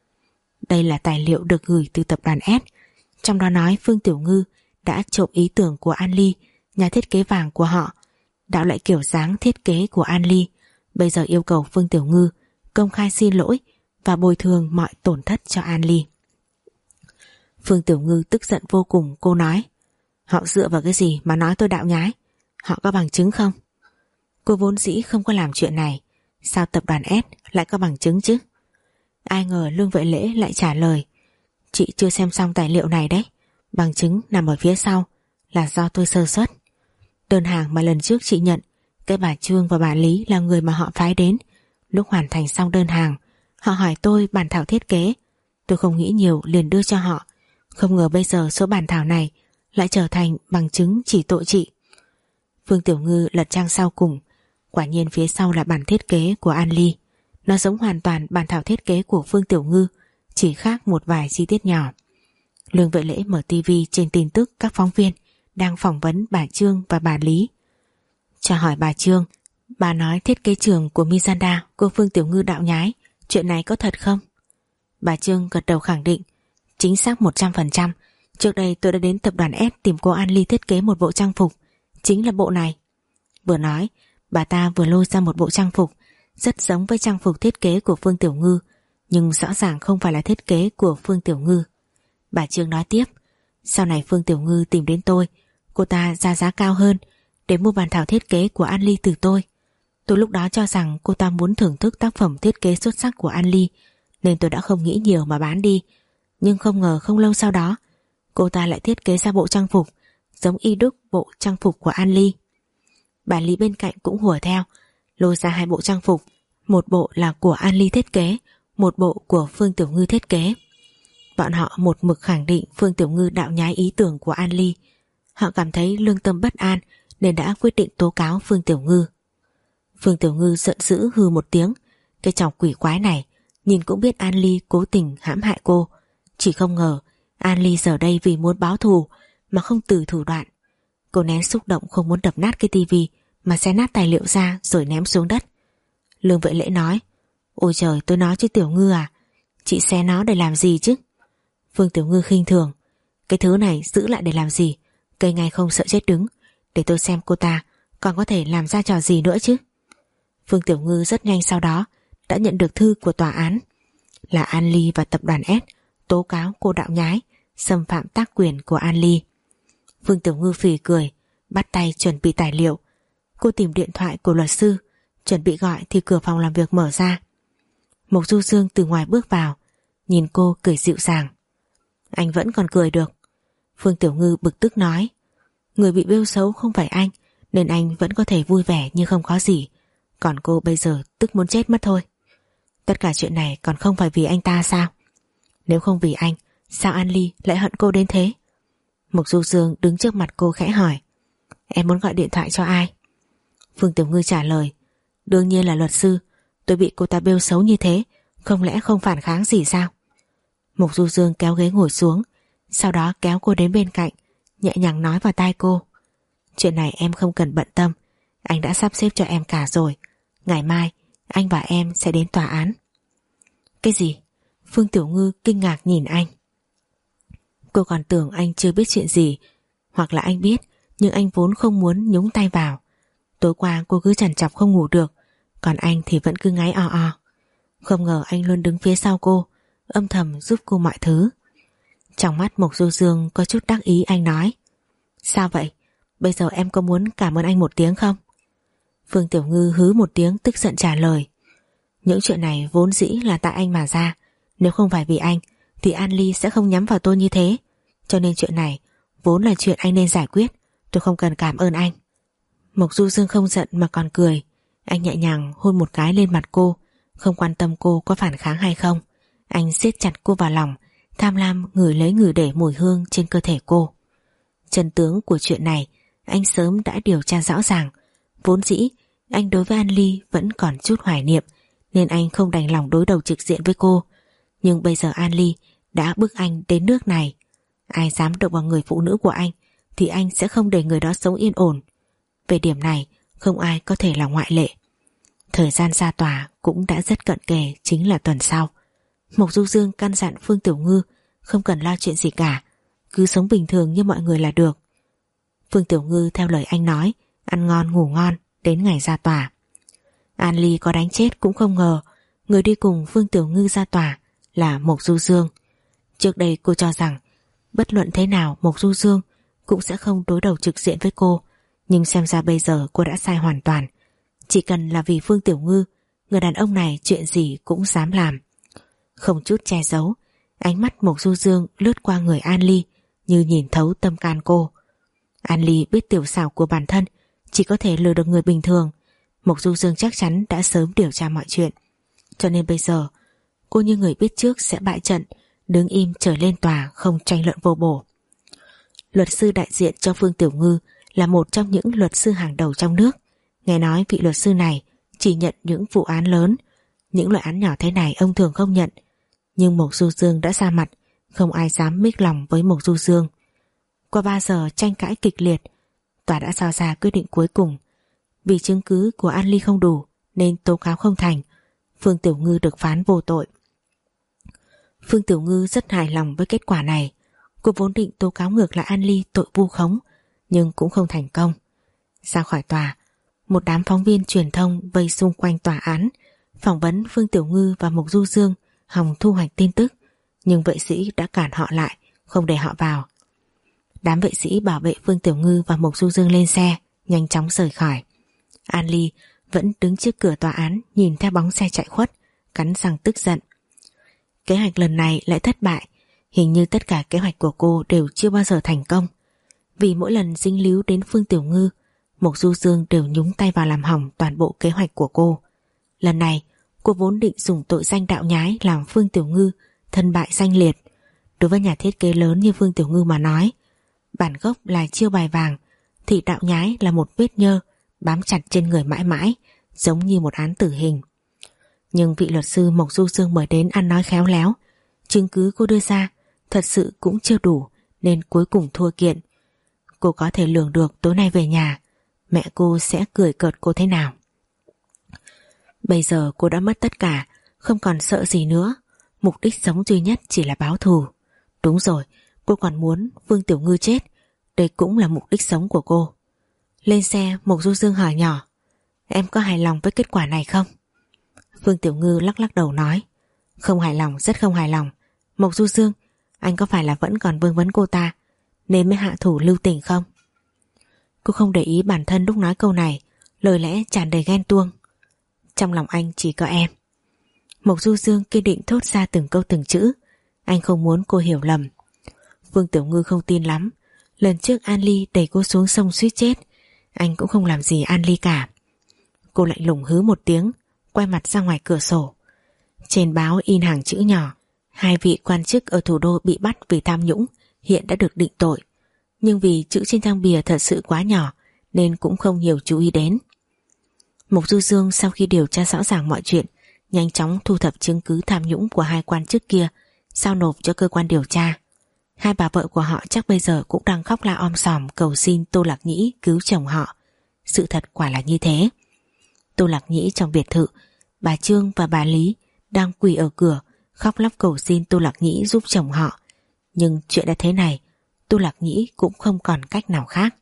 Đây là tài liệu được gửi từ tập đoàn S, trong đó nói Phương Tiểu Ngư đã trộm ý tưởng của An Ly, nhà thiết kế vàng của họ, đạo lại kiểu dáng thiết kế của An Ly. Bây giờ yêu cầu Phương Tiểu Ngư công khai xin lỗi và bồi thường mọi tổn thất cho An Ly. Phương Tiểu Ngư tức giận vô cùng. Cô nói, họ dựa vào cái gì mà nói tôi đạo nhái? Họ có bằng chứng không? Cô vốn dĩ không có làm chuyện này, sao tập đoàn S lại có bằng chứng chứ? Ai ngờ Lương Vệ Lễ lại trả lời, chị chưa xem xong tài liệu này đấy, bằng chứng nằm ở phía sau, là do tôi sơ suất. Đơn hàng mà lần trước chị nhận, cái bà Trương và bà Lý là người mà họ phái đến. Lúc hoàn thành xong đơn hàng, họ hỏi tôi bản thảo thiết kế, tôi không nghĩ nhiều liền đưa cho họ. Không ngờ bây giờ số bản thảo này lại trở thành bằng chứng chỉ tội chị. Phương Tiểu Ngư lật trang sau cùng, quả nhiên phía sau là bản thiết kế của An Ly. Nó giống hoàn toàn bản thảo thiết kế của Phương Tiểu Ngư, chỉ khác một vài chi tiết nhỏ. Lương Vệ Lễ mở tivi, trên tin tức các phóng viên đang phỏng vấn bà Trương và bà Lý. Cho hỏi bà Trương, bà nói thiết kế trường của Mizanda cô Phương Tiểu Ngư đạo nhái, chuyện này có thật không? Bà Trương gật đầu khẳng định, chính xác một trăm phần trăm. Trước đây tôi đã đến tập đoàn S tìm cô An Ly thiết kế một bộ trang phục, chính là bộ này. Vừa nói, bà ta vừa lôi ra một bộ trang phục rất giống với trang phục thiết kế của Phương Tiểu Ngư, nhưng rõ ràng không phải là thiết kế của Phương Tiểu Ngư. Bà Trương nói tiếp, sau này Phương Tiểu Ngư tìm đến tôi, cô ta ra giá cao hơn để mua bản thảo thiết kế của An Ly từ tôi. Tôi lúc đó cho rằng cô ta muốn thưởng thức tác phẩm thiết kế xuất sắc của An Ly, nên tôi đã không nghĩ nhiều mà bán đi. Nhưng không ngờ không lâu sau đó, cô ta lại thiết kế ra bộ trang phục giống y đúc bộ trang phục của An Ly. Bà Lý bên cạnh cũng hùa theo, lôi ra hai bộ trang phục, một bộ là của An Ly thiết kế, một bộ của Phương Tiểu Ngư thiết kế. Bọn họ một mực khẳng định Phương Tiểu Ngư đạo nhái ý tưởng của An Ly. Họ cảm thấy lương tâm bất an nên đã quyết định tố cáo Phương Tiểu Ngư. Phương Tiểu Ngư giận dữ hừ một tiếng, cái trò quỷ quái này nhìn cũng biết An Ly cố tình hãm hại cô. Chỉ không ngờ An Ly giờ đây vì muốn báo thù mà không từ thủ đoạn. Cô nén xúc động không muốn đập nát cái tivi mà xé nát tài liệu ra rồi ném xuống đất. Lương Vệ Lễ nói, ôi trời, tôi nói chứ Tiểu Ngư à, chị xé nó để làm gì chứ? Phương Tiểu Ngư khinh thường, cái thứ này giữ lại để làm gì? Cây ngay không sợ chết đứng, để tôi xem cô ta còn có thể làm ra trò gì nữa chứ. Phương Tiểu Ngư rất nhanh sau đó đã nhận được thư của tòa án, là An Ly và tập đoàn S tố cáo cô đạo nhái, xâm phạm tác quyền của An Ly. Phương Tiểu Ngư phì cười, bắt tay chuẩn bị tài liệu. Cô tìm điện thoại của luật sư, chuẩn bị gọi thì cửa phòng làm việc mở ra. Mộc Du Dương từ ngoài bước vào, nhìn cô cười dịu dàng. Anh vẫn còn cười được. Phương Tiểu Ngư bực tức nói, người bị bêu xấu không phải anh, nên anh vẫn có thể vui vẻ như không có gì. Còn cô bây giờ tức muốn chết mất thôi. Tất cả chuyện này còn không phải vì anh ta sao? Nếu không vì anh, sao An Ly lại hận cô đến thế? Mộc Du Dương đứng trước mặt cô khẽ hỏi, em muốn gọi điện thoại cho ai? Phương Tiểu Ngư trả lời, đương nhiên là luật sư. Tôi bị cô ta bêu xấu như thế, không lẽ không phản kháng gì sao? Mộc Du Dương kéo ghế ngồi xuống, sau đó kéo cô đến bên cạnh, nhẹ nhàng nói vào tai cô, chuyện này em không cần bận tâm, anh đã sắp xếp cho em cả rồi. Ngày mai anh và em sẽ đến tòa án. Cái gì? Phương Tiểu Ngư kinh ngạc nhìn anh. Cô còn tưởng anh chưa biết chuyện gì, hoặc là anh biết nhưng anh vốn không muốn nhúng tay vào. Tối qua cô cứ trằn trọc không ngủ được, còn anh thì vẫn cứ ngáy o o. Không ngờ anh luôn đứng phía sau cô, âm thầm giúp cô mọi thứ. Trong mắt Mộc Du Dương có chút đắc ý, anh nói, sao vậy? Bây giờ em có muốn cảm ơn anh một tiếng không? Phương Tiểu Ngư hứ một tiếng tức giận trả lời, những chuyện này vốn dĩ là tại anh mà ra. Nếu không phải vì anh thì An Ly sẽ không nhắm vào tôi như thế. Cho nên chuyện này vốn là chuyện anh nên giải quyết, tôi không cần cảm ơn anh. Mộc Du Dương không giận mà còn cười. Anh nhẹ nhàng hôn một cái lên mặt cô, không quan tâm cô có phản kháng hay không. Anh siết chặt cô vào lòng, tham lam ngửi lấy ngửi để mùi hương trên cơ thể cô. Chân tướng của chuyện này anh sớm đã điều tra rõ ràng. Vốn dĩ anh đối với An Ly vẫn còn chút hoài niệm, nên anh không đành lòng đối đầu trực diện với cô. Nhưng bây giờ An Ly đã bức anh đến nước này, ai dám động vào người phụ nữ của anh thì anh sẽ không để người đó sống yên ổn. Về điểm này không ai có thể là ngoại lệ. Thời gian ra tòa cũng đã rất cận kề, chính là tuần sau. Mộc Du Dương căn dặn Phương Tiểu Ngư không cần lo chuyện gì cả, cứ sống bình thường như mọi người là được. Phương Tiểu Ngư theo lời anh nói, ăn ngon ngủ ngon đến ngày ra tòa. An Ly có đánh chết cũng không ngờ người đi cùng Phương Tiểu Ngư ra tòa là Mộc Du Dương. Trước đây cô cho rằng bất luận thế nào Mộc Du Dương cũng sẽ không đối đầu trực diện với cô, nhưng xem ra bây giờ cô đã sai hoàn toàn. Chỉ cần là vì Phương Tiểu Ngư, người đàn ông này chuyện gì cũng dám làm. Không chút che giấu, ánh mắt Mộc Du Dương lướt qua người An Ly như nhìn thấu tâm can cô. An Ly biết tiểu xảo của bản thân chỉ có thể lừa được người bình thường. Mộc Du Dương chắc chắn đã sớm điều tra mọi chuyện, cho nên bây giờ cô như người biết trước sẽ bại trận, đứng im chờ lên tòa không tranh luận vô bổ. Luật sư đại diện cho Phương Tiểu Ngư là một trong những luật sư hàng đầu trong nước. Nghe nói vị luật sư này chỉ nhận những vụ án lớn, những loại án nhỏ thế này ông thường không nhận. Nhưng Mộc Du Dương đã ra mặt, không ai dám mích lòng với Mộc Du Dương. Qua ba giờ tranh cãi kịch liệt, tòa đã sao ra quyết định cuối cùng. Vì chứng cứ của An Ly không đủ nên tố cáo không thành, Phương Tiểu Ngư được phán vô tội. Phương Tiểu Ngư rất hài lòng với kết quả này. Cô vốn định tố cáo ngược lại An Ly tội vu khống, nhưng cũng không thành công. Ra khỏi tòa, một đám phóng viên truyền thông vây xung quanh tòa án, phỏng vấn Phương Tiểu Ngư và Mộc Du Dương, hòng thu hoạch tin tức, nhưng vệ sĩ đã cản họ lại, không để họ vào. Đám vệ sĩ bảo vệ Phương Tiểu Ngư và Mộc Du Dương lên xe, nhanh chóng rời khỏi. An Ly vẫn đứng trước cửa tòa án nhìn theo bóng xe chạy khuất, cắn răng tức giận. Kế hoạch lần này lại thất bại, hình như tất cả kế hoạch của cô đều chưa bao giờ thành công. Vì mỗi lần dính líu đến Phương Tiểu Ngư, Mộc Du Dương đều nhúng tay vào làm hỏng toàn bộ kế hoạch của cô. Lần này cô vốn định dùng tội danh đạo nhái làm Phương Tiểu Ngư thân bại danh liệt. Đối với nhà thiết kế lớn như Phương Tiểu Ngư mà nói, bản gốc là chiêu bài vàng, thì đạo nhái là một vết nhơ bám chặt trên người mãi mãi, giống như một án tử hình. Nhưng vị luật sư Mộc Du Dương mời đến ăn nói khéo léo, chứng cứ cô đưa ra thật sự cũng chưa đủ nên cuối cùng thua kiện. Cô có thể lường được tối nay về nhà mẹ cô sẽ cười cợt cô thế nào. Bây giờ cô đã mất tất cả, không còn sợ gì nữa. Mục đích sống duy nhất chỉ là báo thù. Đúng rồi, cô còn muốn Phương Tiểu Ngư chết. Đây cũng là mục đích sống của cô. Lên xe, Mộc Du Dương hỏi nhỏ, em có hài lòng với kết quả này không? Phương Tiểu Ngư lắc lắc đầu nói, không hài lòng, rất không hài lòng. Mộc Du Dương, anh có phải là vẫn còn vương vấn cô ta? nên mới hạ thủ lưu tình không? Cô không để ý bản thân lúc nói câu này, lời lẽ tràn đầy ghen tuông. Trong lòng anh chỉ có em. Mộc Du Dương kiên định thốt ra từng câu từng chữ. Anh không muốn cô hiểu lầm. Phương Tiểu Ngư không tin lắm. Lần trước An Ly đẩy cô xuống sông suýt chết, anh cũng không làm gì An Ly cả. Cô lạnh lùng hứ một tiếng, quay mặt ra ngoài cửa sổ. Trên báo in hàng chữ nhỏ: hai vị quan chức ở thủ đô bị bắt vì tham nhũng, hiện đã được định tội. Nhưng vì chữ trên trang bìa thật sự quá nhỏ nên cũng không nhiều chú ý đến. Mộc Du Dương sau khi điều tra rõ ràng mọi chuyện, nhanh chóng thu thập chứng cứ tham nhũng của hai quan chức kia, giao nộp cho cơ quan điều tra. Hai bà vợ của họ chắc bây giờ cũng đang khóc la om sòm cầu xin Tô Lạc Nhĩ cứu chồng họ. Sự thật quả là như thế. Tô Lạc Nhĩ trong biệt thự, bà Trương và bà Lý đang quỳ ở cửa khóc lóc cầu xin Tô Lạc Nhĩ giúp chồng họ. Nhưng chuyện đã thế này, Tô Lạc Nhĩ cũng không còn cách nào khác.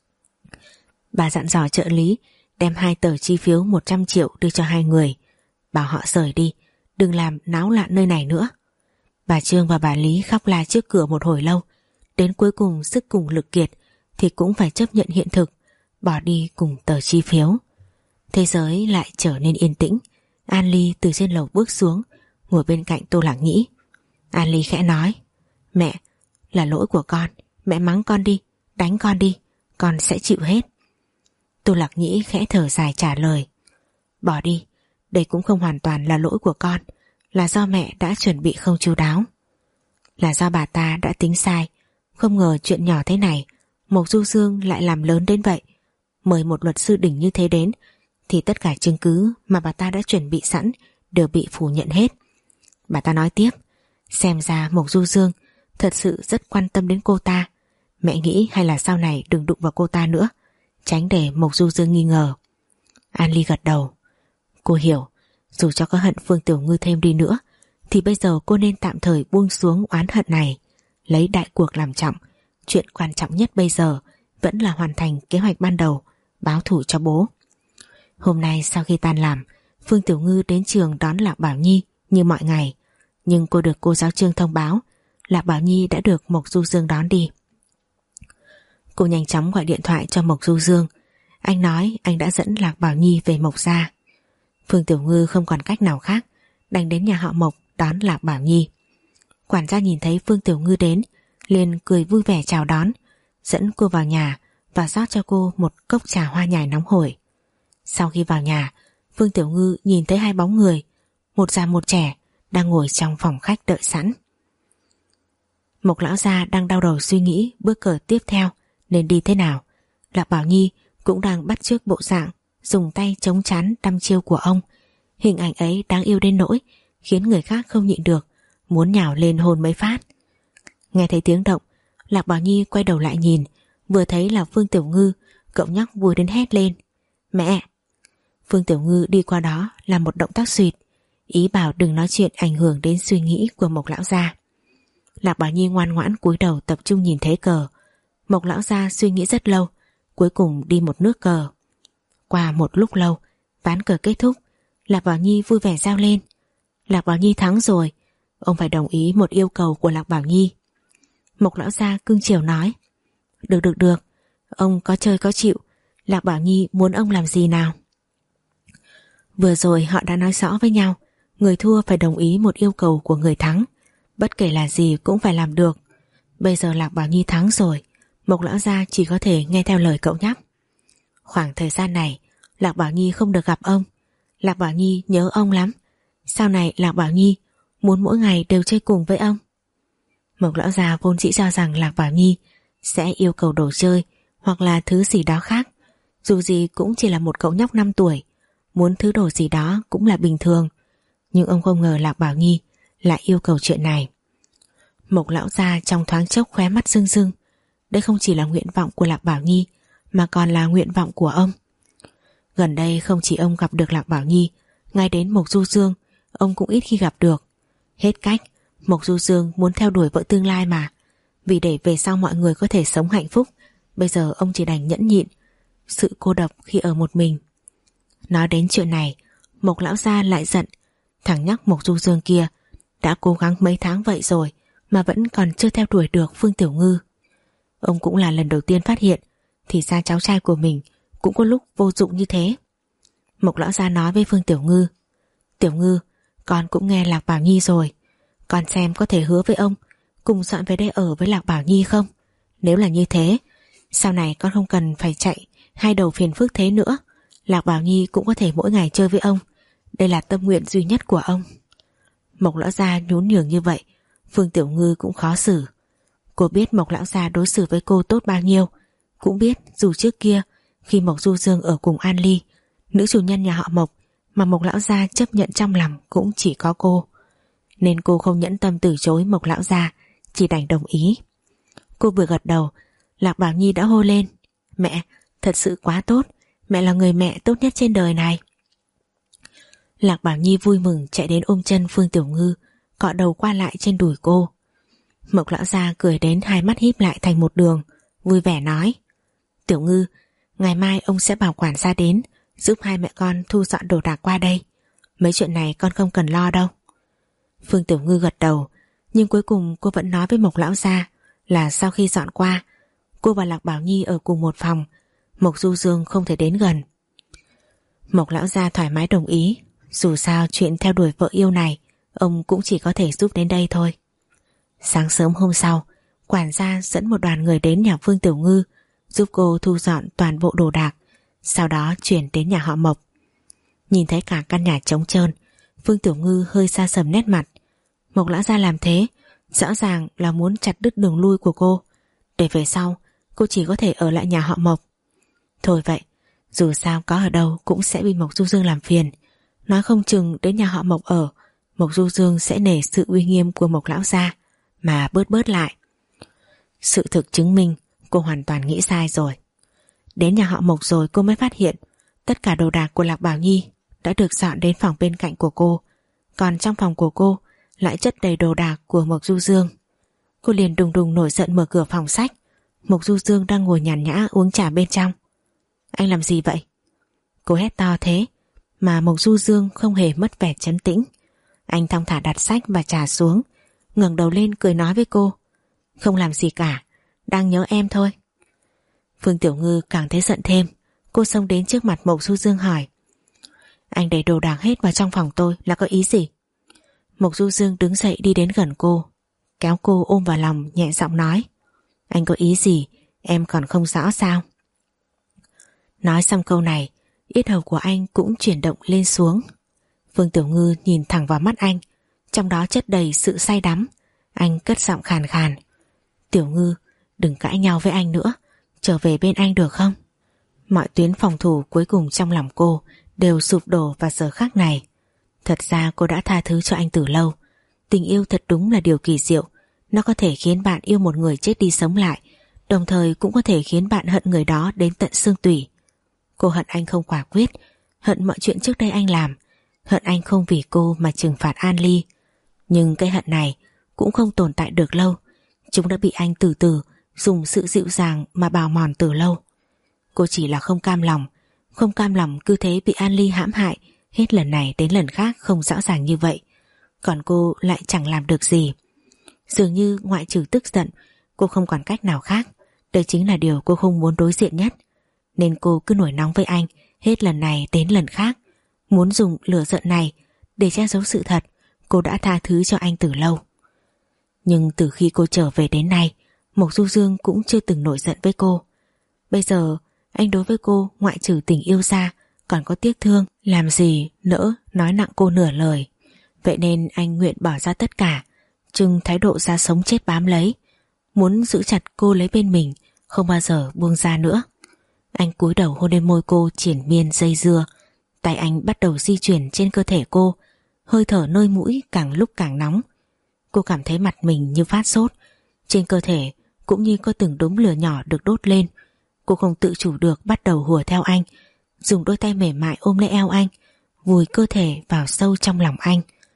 Bà dặn dò trợ lý đem hai tờ chi phiếu một trăm triệu đưa cho hai người, bảo họ rời đi, đừng làm náo loạn nơi này nữa. Bà Trương và bà Lý khóc la trước cửa một hồi lâu, đến cuối cùng sức cùng lực kiệt thì cũng phải chấp nhận hiện thực, bỏ đi cùng tờ chi phiếu. Thế giới lại trở nên yên tĩnh. An Ly từ trên lầu bước xuống, ngồi bên cạnh Tô Lạc Nhĩ. An Ly khẽ nói: mẹ, là lỗi của con, mẹ mắng con đi, đánh con đi, con sẽ chịu hết. Tô Lạc Nhĩ khẽ thở dài trả lời: bỏ đi, đây cũng không hoàn toàn là lỗi của con, là do mẹ đã chuẩn bị không chu đáo. Là do bà ta đã tính sai, không ngờ chuyện nhỏ thế này Mộc Du Dương lại làm lớn đến vậy. Mời một luật sư đỉnh như thế đến thì tất cả chứng cứ mà bà ta đã chuẩn bị sẵn đều bị phủ nhận hết. Bà ta nói tiếp: xem ra Mộc Du Dương thật sự rất quan tâm đến cô ta. Mẹ nghĩ hay là sau này đừng đụng vào cô ta nữa, tránh để Mộc Du Dương nghi ngờ. An Ly gật đầu. Cô hiểu, dù cho có hận Phương Tiểu Ngư thêm đi nữa thì bây giờ cô nên tạm thời buông xuống oán hận này, lấy đại cuộc làm trọng. Chuyện quan trọng nhất bây giờ vẫn là hoàn thành kế hoạch ban đầu, báo thù cho bố. Hôm nay sau khi tan làm, Phương Tiểu Ngư đến trường đón Lạc Bảo Nhi như mọi ngày, nhưng cô được cô giáo Trương thông báo Lạc Bảo Nhi đã được Mộc Du Dương đón đi. Cô nhanh chóng gọi điện thoại cho Mộc Du Dương. Anh nói anh đã dẫn Lạc Bảo Nhi về Mộc gia. Phương Tiểu Ngư không còn cách nào khác, đành đến nhà họ Mộc đón Lạc Bảo Nhi. Quản gia nhìn thấy Phương Tiểu Ngư đến, liền cười vui vẻ chào đón, dẫn cô vào nhà và rót cho cô một cốc trà hoa nhài nóng hổi. Sau khi vào nhà, Phương Tiểu Ngư nhìn thấy hai bóng người, một già một trẻ, đang ngồi trong phòng khách đợi sẵn. Mộc lão gia đang đau đầu suy nghĩ bước cờ tiếp theo nên đi thế nào. Lạc Bảo Nhi cũng đang bắt chước bộ dạng dùng tay chống trán đăm chiêu của ông. Hình ảnh ấy đáng yêu đến nỗi khiến người khác không nhịn được muốn nhào lên hôn mấy phát. Nghe thấy tiếng động, Lạc Bảo Nhi quay đầu lại nhìn, vừa thấy là Phương Tiểu Ngư, cậu nhóc vui đến hét lên: mẹ! Phương Tiểu Ngư đi qua đó làm một động tác suyệt, ý bảo đừng nói chuyện ảnh hưởng đến suy nghĩ của Mộc lão gia. Lạc Bảo Nhi ngoan ngoãn cúi đầu tập trung nhìn thế cờ. Mộc lão gia suy nghĩ rất lâu, cuối cùng đi một nước cờ. Qua một lúc lâu, ván cờ kết thúc, Lạc Bảo Nhi vui vẻ reo lên: Lạc Bảo Nhi thắng rồi, ông phải đồng ý một yêu cầu của Lạc Bảo Nhi. Mộc lão gia cưng chiều nói: Được được được, ông có chơi có chịu, Lạc Bảo Nhi muốn ông làm gì nào? Vừa rồi họ đã nói rõ với nhau, người thua phải đồng ý một yêu cầu của người thắng, bất kể là gì cũng phải làm được. Bây giờ Lạc Bảo Nhi thắng rồi, Mộc lão gia chỉ có thể nghe theo lời cậu nhóc. Khoảng thời gian này Lạc Bảo Nhi không được gặp ông, Lạc Bảo Nhi nhớ ông lắm. Sau này Lạc Bảo Nhi muốn mỗi ngày đều chơi cùng với ông. Mộc lão già vốn dĩ cho rằng Lạc Bảo Nhi sẽ yêu cầu đồ chơi hoặc là thứ gì đó khác, dù gì cũng chỉ là một cậu nhóc năm tuổi, muốn thứ đồ gì đó cũng là bình thường. Nhưng ông không ngờ Lạc Bảo Nhi lại yêu cầu chuyện này. Mộc lão già trong thoáng chốc khóe mắt rưng rưng. Đây không chỉ là nguyện vọng của Lạc Bảo Nhi mà còn là nguyện vọng của ông. Gần đây không chỉ ông gặp được Lạc Bảo Nhi, ngay đến Mộc Du Dương ông cũng ít khi gặp được. Hết cách, Mộc Du Dương muốn theo đuổi vợ tương lai mà. Vì để về sau mọi người có thể sống hạnh phúc, bây giờ ông chỉ đành nhẫn nhịn sự cô độc khi ở một mình. Nói đến chuyện này, Mộc lão gia lại giận. Thằng nhóc Mộc Du Dương kia đã cố gắng mấy tháng vậy rồi mà vẫn còn chưa theo đuổi được Phương Tiểu Ngư. Ông cũng là lần đầu tiên phát hiện thì ra cháu trai của mình cũng có lúc vô dụng như thế. Mộc lão gia nói với Phương Tiểu Ngư: Tiểu Ngư, con cũng nghe Lạc Bảo Nhi rồi. Con xem có thể hứa với ông cùng dọn về đây ở với Lạc Bảo Nhi không? Nếu là như thế, sau này con không cần phải chạy hai đầu phiền phức thế nữa. Lạc Bảo Nhi cũng có thể mỗi ngày chơi với ông. Đây là tâm nguyện duy nhất của ông. Mộc lão gia nhún nhường như vậy, Phương Tiểu Ngư cũng khó xử. Cô biết Mộc lão gia đối xử với cô tốt bao nhiêu, cũng biết dù trước kia khi Mộc Du Dương ở cùng An Ly, nữ chủ nhân nhà họ Mộc mà Mộc lão gia chấp nhận trong lòng cũng chỉ có cô, nên cô không nhẫn tâm từ chối Mộc lão gia, chỉ đành đồng ý. Cô vừa gật đầu, Lạc Bảo Nhi đã hô lên: Mẹ, thật sự quá tốt, mẹ là người mẹ tốt nhất trên đời này. Lạc Bảo Nhi vui mừng chạy đến ôm chân Phương Tiểu Ngư, cọ đầu qua lại trên đùi cô. Mộc lão gia cười đến hai mắt híp lại thành một đường, vui vẻ nói: Tiểu Ngư, ngày mai ông sẽ bảo quản gia đến giúp hai mẹ con thu dọn đồ đạc qua đây. Mấy chuyện này con không cần lo đâu. Phương Tiểu Ngư gật đầu, nhưng cuối cùng cô vẫn nói với Mộc lão gia là sau khi dọn qua, cô và Lạc Bảo Nhi ở cùng một phòng, Mộc Du Dương không thể đến gần. Mộc lão gia thoải mái đồng ý, dù sao chuyện theo đuổi vợ yêu này ông cũng chỉ có thể giúp đến đây thôi. Sáng sớm hôm sau, quản gia dẫn một đoàn người đến nhà Phương Tiểu Ngư giúp cô thu dọn toàn bộ đồ đạc, sau đó chuyển đến nhà họ Mộc. Nhìn thấy cả căn nhà trống trơn, Phương Tiểu Ngư hơi xa sầm nét mặt. Mộc lão gia làm thế rõ ràng là muốn chặt đứt đường lui của cô, để về sau cô chỉ có thể ở lại nhà họ Mộc. Thôi vậy, dù sao có ở đâu cũng sẽ bị Mộc Du Dương làm phiền. Nói không chừng đến nhà họ Mộc ở, Mộc Du Dương sẽ nể sự uy nghiêm của Mộc lão gia mà bớt bớt lại. Sự thực chứng minh cô hoàn toàn nghĩ sai rồi. Đến nhà họ Mộc rồi cô mới phát hiện tất cả đồ đạc của Lạc Bảo Nhi đã được dọn đến phòng bên cạnh của cô, còn trong phòng của cô lại chất đầy đồ đạc của Mộc Du Dương. Cô liền đùng đùng nổi giận mở cửa phòng sách. Mộc Du Dương đang ngồi nhàn nhã uống trà bên trong. Anh làm gì vậy? Cô hét to thế mà Mộc Du Dương không hề mất vẻ trấn tĩnh. Anh thong thả đặt sách và trà xuống, ngẩng đầu lên cười nói với cô: Không làm gì cả, đang nhớ em thôi. Phương Tiểu Ngư càng thấy giận thêm. Cô xông đến trước mặt Mộc Du Dương hỏi: Anh đẩy đồ đạc hết vào trong phòng tôi là có ý gì? Mộc Du Dương đứng dậy đi đến gần cô, kéo cô ôm vào lòng, nhẹ giọng nói: Anh có ý gì em còn không rõ sao? Nói xong câu này, yết hầu của anh cũng chuyển động lên xuống. Phương Tiểu Ngư nhìn thẳng vào mắt anh, trong đó chất đầy sự say đắm. Anh cất giọng khàn khàn: Tiểu Ngư, đừng cãi nhau với anh nữa, trở về bên anh được không? Mọi tuyến phòng thủ cuối cùng trong lòng cô đều sụp đổ vào giờ khắc này. Thật ra cô đã tha thứ cho anh từ lâu. Tình yêu thật đúng là điều kỳ diệu. Nó có thể khiến bạn yêu một người chết đi sống lại, đồng thời cũng có thể khiến bạn hận người đó đến tận xương tủy. Cô hận anh không quả quyết, hận mọi chuyện trước đây anh làm, hận anh không vì cô mà trừng phạt An Ly. Nhưng cái hận này cũng không tồn tại được lâu. Chúng đã bị anh từ từ dùng sự dịu dàng mà bào mòn từ lâu. Cô chỉ là không cam lòng, không cam lòng cứ thế bị An Ly hãm hại hết lần này đến lần khác không rõ ràng như vậy. Còn cô lại chẳng làm được gì. Dường như ngoại trừ tức giận, cô không còn cách nào khác. Đây chính là điều cô không muốn đối diện nhất. Nên cô cứ nổi nóng với anh hết lần này đến lần khác, muốn dùng lửa giận này để che giấu sự thật cô đã tha thứ cho anh từ lâu. Nhưng từ khi cô trở về đến nay, Mộc Du Dương cũng chưa từng nổi giận với cô. Bây giờ anh đối với cô ngoại trừ tình yêu ra còn có tiếc thương, làm gì nỡ nói nặng cô nửa lời. Vậy nên anh nguyện bỏ ra tất cả, trưng thái độ ra sống chết bám lấy, muốn giữ chặt cô lấy bên mình, không bao giờ buông ra nữa. Anh cúi đầu hôn lên môi cô triền miên dây dưa. Tay anh bắt đầu di chuyển trên cơ thể cô, hơi thở nơi mũi càng lúc càng nóng. Cô cảm thấy mặt mình như phát sốt, trên cơ thể cũng như có từng đốm lửa nhỏ được đốt lên. Cô không tự chủ được bắt đầu hùa theo anh, dùng đôi tay mềm mại ôm lấy eo anh, vùi cơ thể vào sâu trong lòng anh.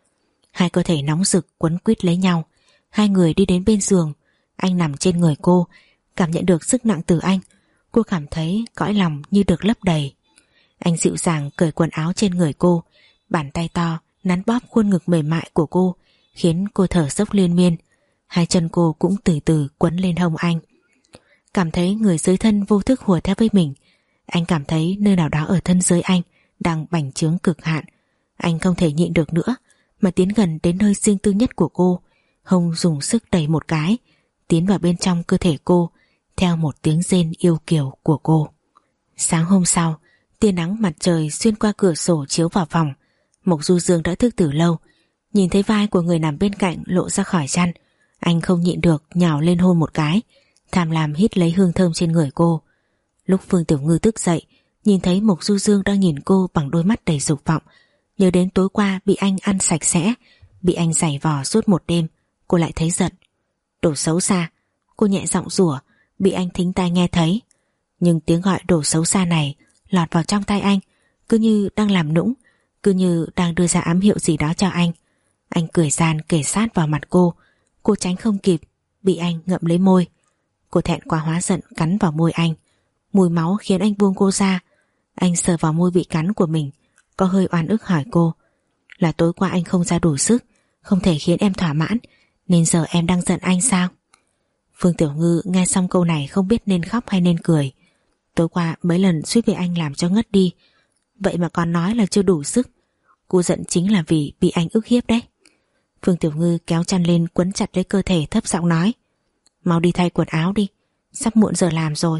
Hai cơ thể nóng rực quấn quýt lấy nhau. Hai người đi đến bên giường. Anh nằm trên người cô, cảm nhận được sức nặng từ anh. Cô cảm thấy cõi lòng như được lấp đầy. Anh dịu dàng cởi quần áo trên người cô, bàn tay to nắn bóp khuôn ngực mềm mại của cô, khiến cô thở dốc liên miên. Hai chân cô cũng từ từ quấn lên hông anh. cảm thấy người dưới thân vô thức hùa theo với mình. Anh cảm thấy nơi nào đó ở thân dưới anh đang bành trướng cực hạn. Anh không thể nhịn được nữa mà tiến gần đến nơi riêng tư nhất của cô, hông dùng sức đẩy một cái, tiến vào bên trong cơ thể cô theo một tiếng rên yêu kiều của cô. Sáng hôm sau, tia nắng mặt trời xuyên qua cửa sổ chiếu vào phòng. Mộc Du Dương đã thức từ lâu, nhìn thấy vai của người nằm bên cạnh lộ ra khỏi chăn, anh không nhịn được nhào lên hôn một cái, tham lam hít lấy hương thơm trên người cô. Lúc Phương Tiểu Ngư thức dậy, nhìn thấy Mộc Du Dương đang nhìn cô bằng đôi mắt đầy dục vọng, nhớ đến tối qua bị anh ăn sạch sẽ, bị anh giày vò suốt một đêm, cô lại thấy giận. Đồ xấu xa, cô nhẹ giọng rủa, bị anh thính tai nghe thấy. Nhưng tiếng gọi đồ xấu xa này lọt vào trong tai anh, cứ như đang làm nũng, cứ như đang đưa ra ám hiệu gì đó cho anh. Anh cười gian kề sát vào mặt cô, cô tránh không kịp, bị anh ngậm lấy môi. Cô thẹn quá hóa giận cắn vào môi anh. Mùi máu khiến anh buông cô ra. Anh sờ vào môi bị cắn của mình, có hơi oan ức hỏi cô: là tối qua anh không ra đủ sức, không thể khiến em thỏa mãn, nên giờ em đang giận anh sao? Phương Tiểu Ngư nghe xong câu này không biết nên khóc hay nên cười. Tối qua mấy lần suýt bị anh làm cho ngất đi, vậy mà còn nói là chưa đủ sức. Cô giận chính là vì bị anh ức hiếp đấy. Phương Tiểu Ngư kéo chăn lên quấn chặt lấy cơ thể, thấp giọng nói: mau đi thay quần áo đi, sắp muộn giờ làm rồi.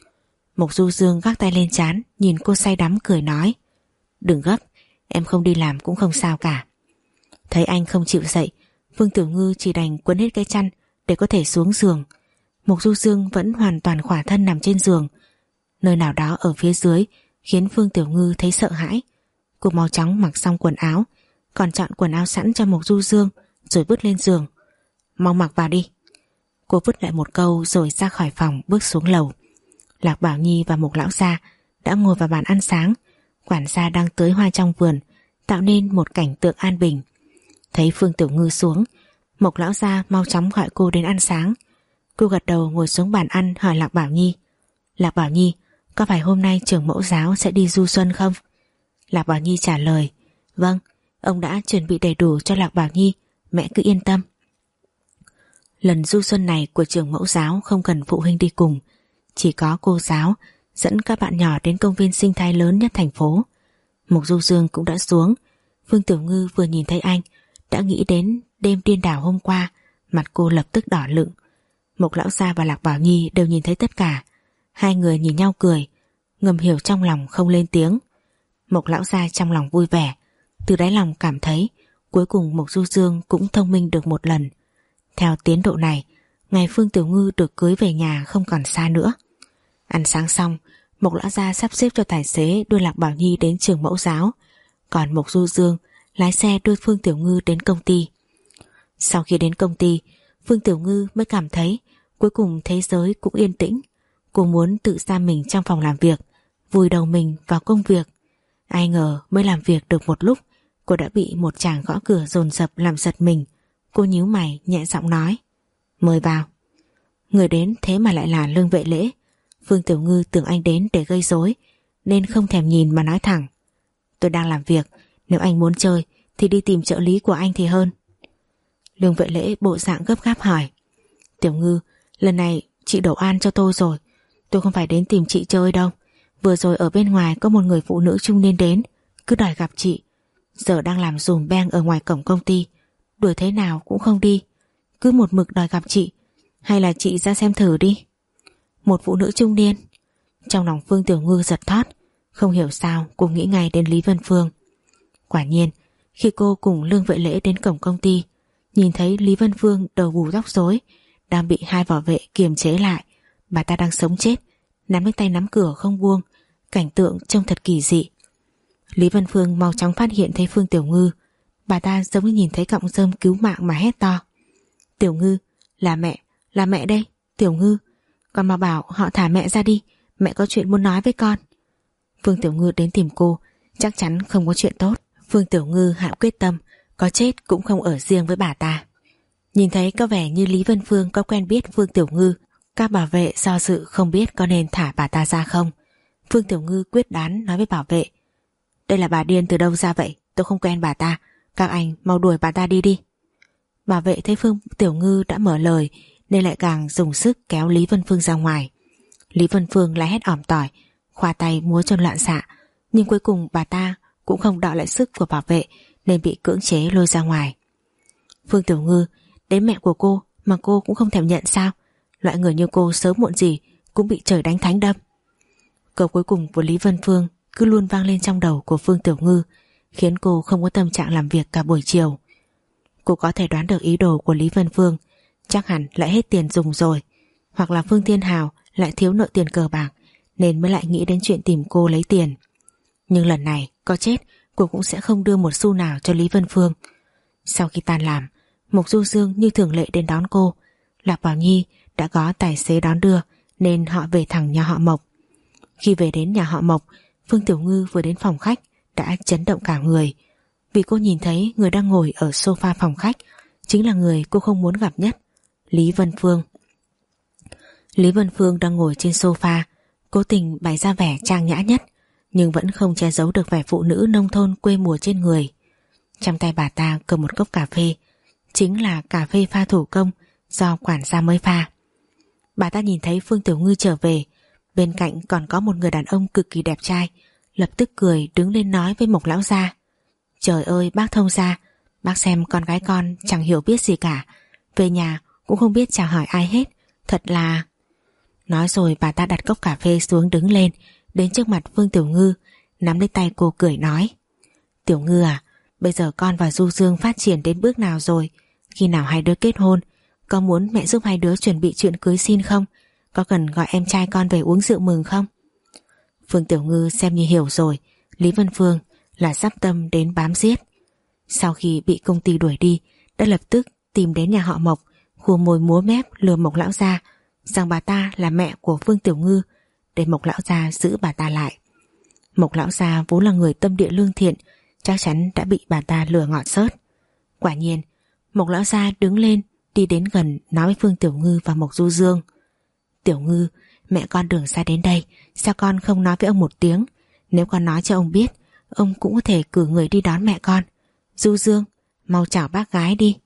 Mộc Du Dương gác tay lên trán, nhìn cô say đắm cười nói: đừng gấp, em không đi làm cũng không sao cả. Thấy anh không chịu dậy, Phương Tiểu Ngư chỉ đành quấn hết cái chăn để có thể xuống giường. Mộc Du Dương vẫn hoàn toàn khỏa thân nằm trên giường. Nơi nào đó ở phía dưới khiến Phương Tiểu Ngư thấy sợ hãi. Cô mau chóng mặc xong quần áo, còn chọn quần áo sẵn cho Mộc Du Dương rồi vứt lên giường. Mau mặc vào đi. Cô vứt lại một câu rồi ra khỏi phòng, bước xuống lầu. Lạc Bảo Nhi và Mộc lão gia đã ngồi vào bàn ăn sáng. Quản gia đang tưới hoa trong vườn, tạo nên một cảnh tượng an bình. Thấy Phương Tiểu Ngư xuống, Mộc lão gia mau chóng gọi cô đến ăn sáng. Cô gật đầu ngồi xuống bàn ăn, hỏi Lạc Bảo Nhi: Lạc Bảo Nhi, có phải hôm nay trường mẫu giáo sẽ đi du xuân không? Lạc Bảo Nhi trả lời: vâng, ông đã chuẩn bị đầy đủ cho Lạc Bảo Nhi, mẹ cứ yên tâm. Lần du xuân này của trường mẫu giáo không cần phụ huynh đi cùng, chỉ có cô giáo dẫn các bạn nhỏ đến công viên sinh thái lớn nhất thành phố. Mộc Du Dương cũng đã xuống. Phương Tiểu Ngư vừa nhìn thấy anh đã nghĩ đến đêm điên đảo hôm qua, mặt cô lập tức đỏ lựng. Mộc lão gia và Lạc Bảo Nhi đều nhìn thấy tất cả. Hai người nhìn nhau cười, ngầm hiểu trong lòng không lên tiếng. Mộc lão gia trong lòng vui vẻ, từ đáy lòng cảm thấy cuối cùng Mộc Du Dương cũng thông minh được một lần. Theo tiến độ này, ngày Phương Tiểu Ngư được cưới về nhà không còn xa nữa. Ăn sáng xong, Mộc lão gia sắp xếp cho tài xế đưa Lạc Bảo Nhi đến trường mẫu giáo, còn Mộc Du Dương lái xe đưa Phương Tiểu Ngư đến công ty. Sau khi đến công ty, Phương Tiểu Ngư mới cảm thấy cuối cùng thế giới cũng yên tĩnh. Cô muốn tự giam mình trong phòng làm việc, vùi đầu mình vào công việc. Ai ngờ mới làm việc được một lúc, cô đã bị một chàng gõ cửa dồn dập làm giật mình. Cô nhíu mày nhẹ giọng nói: mời vào. Người đến thế mà lại là Lương Vệ Lễ. Phương Tiểu Ngư tưởng anh đến để gây rối nên không thèm nhìn mà nói thẳng: tôi đang làm việc, nếu anh muốn chơi thì đi tìm trợ lý của anh thì hơn. Lương Vệ Lễ bộ dạng gấp gáp hỏi: Tiểu Ngư, lần này chị đổ oan cho tôi rồi. Tôi không phải đến tìm chị chơi đâu. Vừa rồi ở bên ngoài có một người phụ nữ trung niên đến, cứ đòi gặp chị. Giờ đang làm dùm beng ở ngoài cổng công ty, đuổi thế nào cũng không đi, cứ một mực đòi gặp chị. Hay là chị ra xem thử đi. Một phụ nữ trung niên. Trong lòng Phương Tiểu Ngư giật thót, không hiểu sao cô nghĩ ngay đến Lý Vân Phương. Quả nhiên, khi cô cùng Lương Vệ Lễ đến cổng công ty, nhìn thấy Lý Vân Phương đầu bù tóc rối, đang bị hai bảo vệ kiềm chế lại. Bà ta đang sống chết, nắm lấy tay nắm cửa không buông, cảnh tượng trông thật kỳ dị. Lý Vân Phương mau chóng phát hiện thấy Phương Tiểu Ngư. Bà ta giống như nhìn thấy cọng rơm cứu mạng mà hét to: Tiểu Ngư, là mẹ, là mẹ đây. Tiểu Ngư, con mà bảo họ thả mẹ ra đi, mẹ có chuyện muốn nói với con. Phương Tiểu Ngư đến tìm cô, chắc chắn không có chuyện tốt. Phương Tiểu Ngư hạ quyết tâm, có chết cũng không ở riêng với bà ta. Nhìn thấy có vẻ như Lý Vân Phương có quen biết Phương Tiểu Ngư, các bảo vệ do dự không biết có nên thả bà ta ra không. Phương Tiểu Ngư quyết đoán nói với bảo vệ: đây là bà điên từ đâu ra vậy, tôi không quen bà ta, các anh mau đuổi bà ta đi đi. Bảo vệ thấy Phương Tiểu Ngư đã mở lời nên lại càng dùng sức kéo Lý Vân Phương ra ngoài. Lý Vân Phương lại hét ỏm tỏi, khoa tay múa chân loạn xạ, nhưng cuối cùng bà ta cũng không đọ lại sức của bảo vệ nên bị cưỡng chế lôi ra ngoài. Phương Tiểu Ngư, đến mẹ của cô mà cô cũng không thèm nhận sao? Loại người như cô sớm muộn gì cũng bị trời đánh thánh đâm. Câu cuối cùng của Lý Vân Phương cứ luôn vang lên trong đầu của Phương Tiểu Ngư, khiến cô không có tâm trạng làm việc cả buổi chiều. Cô có thể đoán được ý đồ của Lý Vân Phương, chắc hẳn lại hết tiền dùng rồi, hoặc là Phương Thiên Hào lại thiếu nợ tiền cờ bạc nên mới lại nghĩ đến chuyện tìm cô lấy tiền. Nhưng lần này có chết cô cũng sẽ không đưa một xu nào cho Lý Vân Phương. Sau khi tan làm, Mộc Du Dương như thường lệ đến đón cô. Lạc Bảo Nhi đã có tài xế đón đưa nên họ về thẳng nhà họ Mộc. Khi về đến nhà họ Mộc, Phương Tiểu Ngư vừa đến phòng khách đã chấn động cả người, vì cô nhìn thấy người đang ngồi ở sofa phòng khách chính là người cô không muốn gặp nhất, Lý Vân Phương. Lý Vân Phương đang ngồi trên sofa, cố tình bày ra vẻ trang nhã nhất, nhưng vẫn không che giấu được vẻ phụ nữ nông thôn quê mùa trên người. Trong tay bà ta cầm một cốc cà phê, chính là cà phê pha thủ công do quản gia mới pha. Bà ta nhìn thấy Phương Tiểu Ngư trở về, bên cạnh còn có một người đàn ông cực kỳ đẹp trai, lập tức cười đứng lên nói với Mộc lão gia: Trời ơi bác thông gia, bác xem con gái con chẳng hiểu biết gì cả, về nhà cũng không biết chào hỏi ai hết, thật là... Nói rồi bà ta đặt cốc cà phê xuống đứng lên, đến trước mặt Phương Tiểu Ngư, nắm lấy tay cô cười nói: Tiểu Ngư à, bây giờ con và Du Dương phát triển đến bước nào rồi? Khi nào hai đứa kết hôn? Có muốn mẹ giúp hai đứa chuẩn bị chuyện cưới xin không? Có cần gọi em trai con về uống rượu mừng không? Phương Tiểu Ngư xem như hiểu rồi, Lý Vân Phương là sắp tâm đến bám giết. Sau khi bị công ty đuổi đi, đã lập tức tìm đến nhà họ Mộc, khua môi múa mép lừa Mộc lão gia rằng bà ta là mẹ của Phương Tiểu Ngư, để Mộc lão gia giữ bà ta lại. Mộc lão gia vốn là người tâm địa lương thiện, chắc chắn đã bị bà ta lừa ngọt xớt. Quả nhiên, Mộc lão gia đứng lên đi đến gần nói với Phương Tiểu Ngư và Mộc Du Dương: Tiểu Ngư, mẹ con đường xa đến đây, sao con không nói với ông một tiếng? Nếu con nói cho ông biết, ông cũng có thể cử người đi đón mẹ con. Du Dương, mau chào bác gái đi.